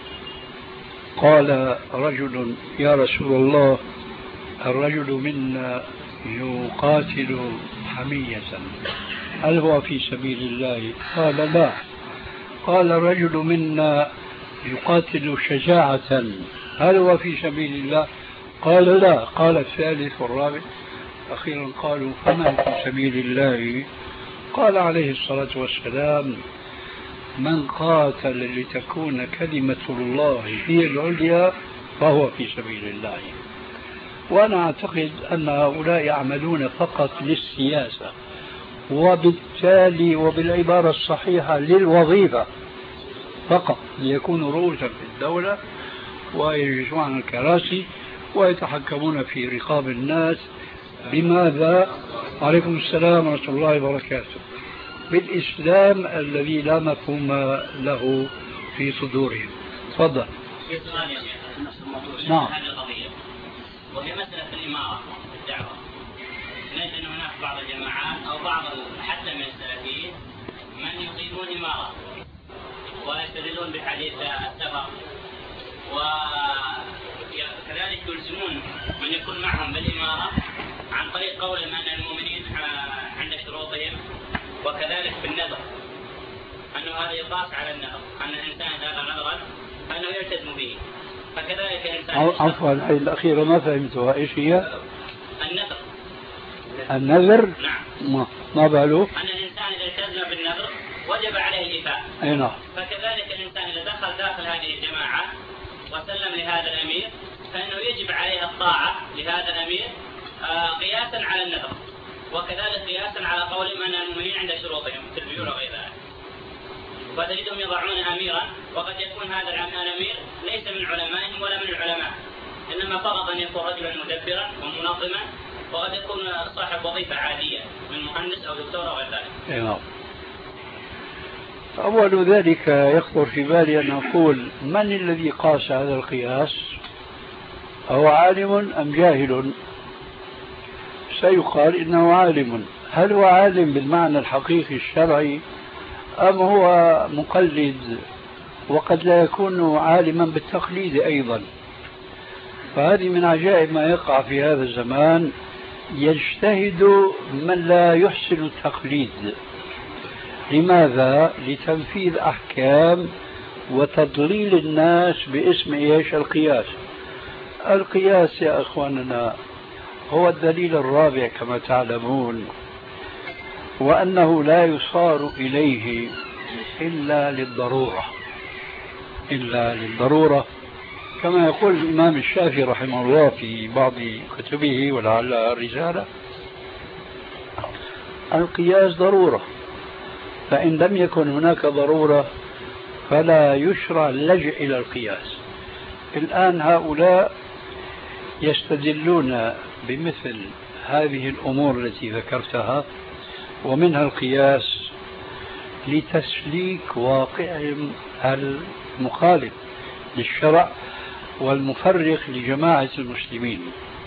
قال رجل يا رسول الله الرجل منا يقاتل حمية هل هو في سبيل الله؟ قال لا. قال الرجل منا يقاتل شجاعة هل هو في سبيل الله؟ قال لا. قال الثالث والرابع أخيرا قالوا فمن في سبيل الله؟ قال عليه الصلاة والسلام من قاتل لتكون كلمة الله هي العليا فهو في سبيل الله. وأنا أعتقد أن هؤلاء يعملون فقط للسياسة وبالتالي وبالعبارة الصحيحة للوظيفة فقط ليكونوا رؤوسا في الدولة ويجلسون على الكراسي ويتحكمون في رقاب الناس. بماذا؟ عليكم السلام ورحمة الله وبركاته. بالإسلام الذي لا مفهوم له في صدورهم. تفضل. نعم. وهي مسألة الإمارة الدعوة. نجد أن هناك بعض الجماعات أو بعض حتى من السلفيين من يقيمون إمارة ويستدلون بحديث السفر وكذلك يلزمون من يكون معهم بالإمارة عن طريق قولهم أن المؤمنين عند شروطهم وكذلك بالنذر أنه هذا يقاس على النذر أن الإنسان إذا نذرا فإنه يلتزم به. فكذلك الإنسان عفوا الآية الأخيرة ما فهمتها إيش هي؟ النذر. النذر؟ نعم. ما, ما باله؟ أن الإنسان إذا التزم بالنذر وجب عليه الإيفاء. أي نعم. فكذلك الإنسان إذا دخل داخل هذه الجماعة وسلم لهذا الأمير فإنه يجب عليه الطاعة لهذا الأمير قياسا على النذر وكذلك قياسا على قولهم أن المؤمنين عند شروطهم في البيوع وغير ذلك. فتجدهم يضعون أميرا وقد يكون هذا الأمير ليس من علمائهم ولا من العلماء إنما فقط أن يكون رجلا مدبرا ومنظما وقد يكون صاحب وظيفة عادية من مهندس أو دكتور أو غير ذلك. نعم. أول ذلك يخطر في بالي أن أقول من الذي قاس هذا القياس؟ أو عالم أم جاهل؟ سيقال إنه عالم. هل هو عالم بالمعنى الحقيقي الشرعي أم هو مقلد وقد لا يكون عالما بالتقليد أيضا؟ فهذه من عجائب ما يقع في هذا الزمان. يجتهد من لا يحسن التقليد. لماذا؟ لتنفيذ أحكام وتضليل الناس باسم إيش؟ القياس. القياس يا أخواننا هو الدليل الرابع كما تعلمون وأنه لا يصار إليه إلا للضرورة إلا للضرورة كما يقول الإمام الشافعي رحمه الله في بعض كتبه ولعل الرسالة القياس ضرورة فإن لم يكن هناك ضرورة فلا يشرع اللجأ إلى القياس. الآن هؤلاء يستدلون بمثل هذه الأمور التي ذكرتها ومنها القياس لتسليك واقعهم المخالف للشرع والمفرق لجماعة المسلمين.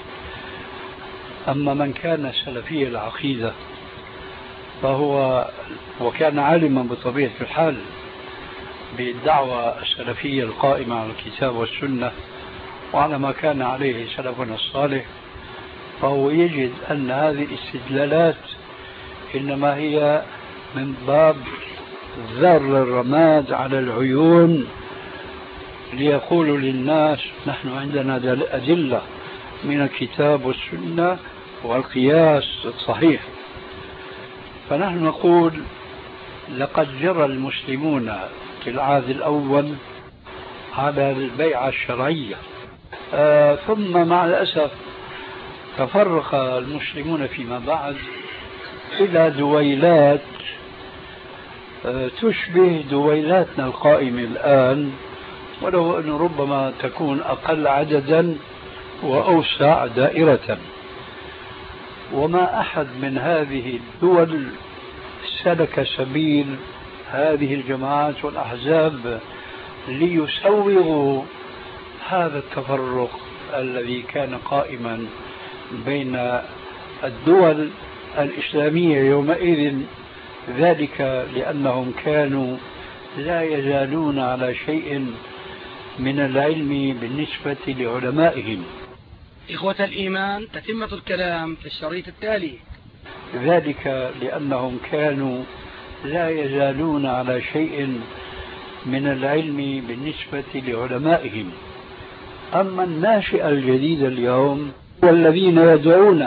أما من كان سلفي العقيدة فهو وكان عالما بطبيعة الحال بالدعوة السلفية القائمة على الكتاب والسنة وعلى ما كان عليه سلفنا الصالح فهو يجد أن هذه الاستدلالات إنما هي من باب ذر الرماد على العيون ليقولوا للناس نحن عندنا أدلة من الكتاب والسنة والقياس الصحيح. فنحن نقول لقد جرى المسلمون في العهد الأول على البيعة الشرعية آه ثم مع الأسف تفرق المسلمون فيما بعد إلى دويلات آه تشبه دويلاتنا القائمة الآن ولو أن ربما تكون أقل عددا وأوسع دائرة. وما أحد من هذه الدول سلك سبيل هذه الجماعات والأحزاب ليسوغوا هذا التفرق الذي كان قائما بين الدول الإسلامية يومئذ، ذلك لأنهم كانوا لا يزالون على شيء من العلم بالنسبة لعلمائهم. إخوة الإيمان، تتمة الكلام في الشريط التالي. ذلك لأنهم كانوا لا يزالون على شيء من العلم بالنسبة لعلمائهم. أما الناشئة الجديدة اليوم والذين يدعون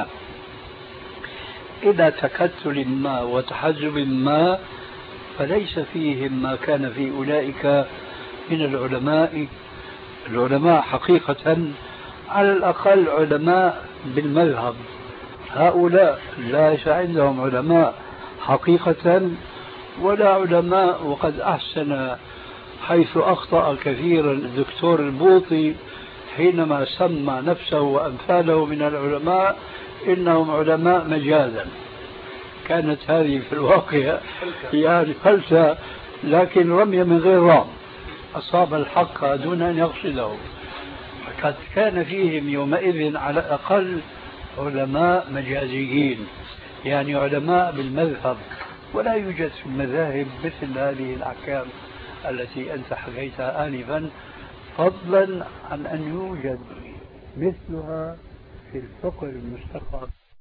إلى تكتل ما وتحزب ما فليس فيهم ما كان في أولئك من العلماء. العلماء حقيقة على الأقل علماء بالمذهب، هؤلاء ليس عندهم علماء حقيقة ولا علماء. وقد أحسن حيث أخطأ كثيرا الدكتور البوطي حينما سمى نفسه وأمثاله من العلماء إنهم علماء مجازا. كانت هذه في الواقع يعني فلسة، لكن رمي من غير رام، أصاب الحق دون أن يقصده. قد كان فيهم يومئذ على الأقل علماء مجازيين، يعني علماء بالمذهب، ولا يوجد في المذاهب مثل هذه الأحكام التي أنت حكيتها آنفا، فضلا عن أن يوجد مثلها في الفقه المستقر.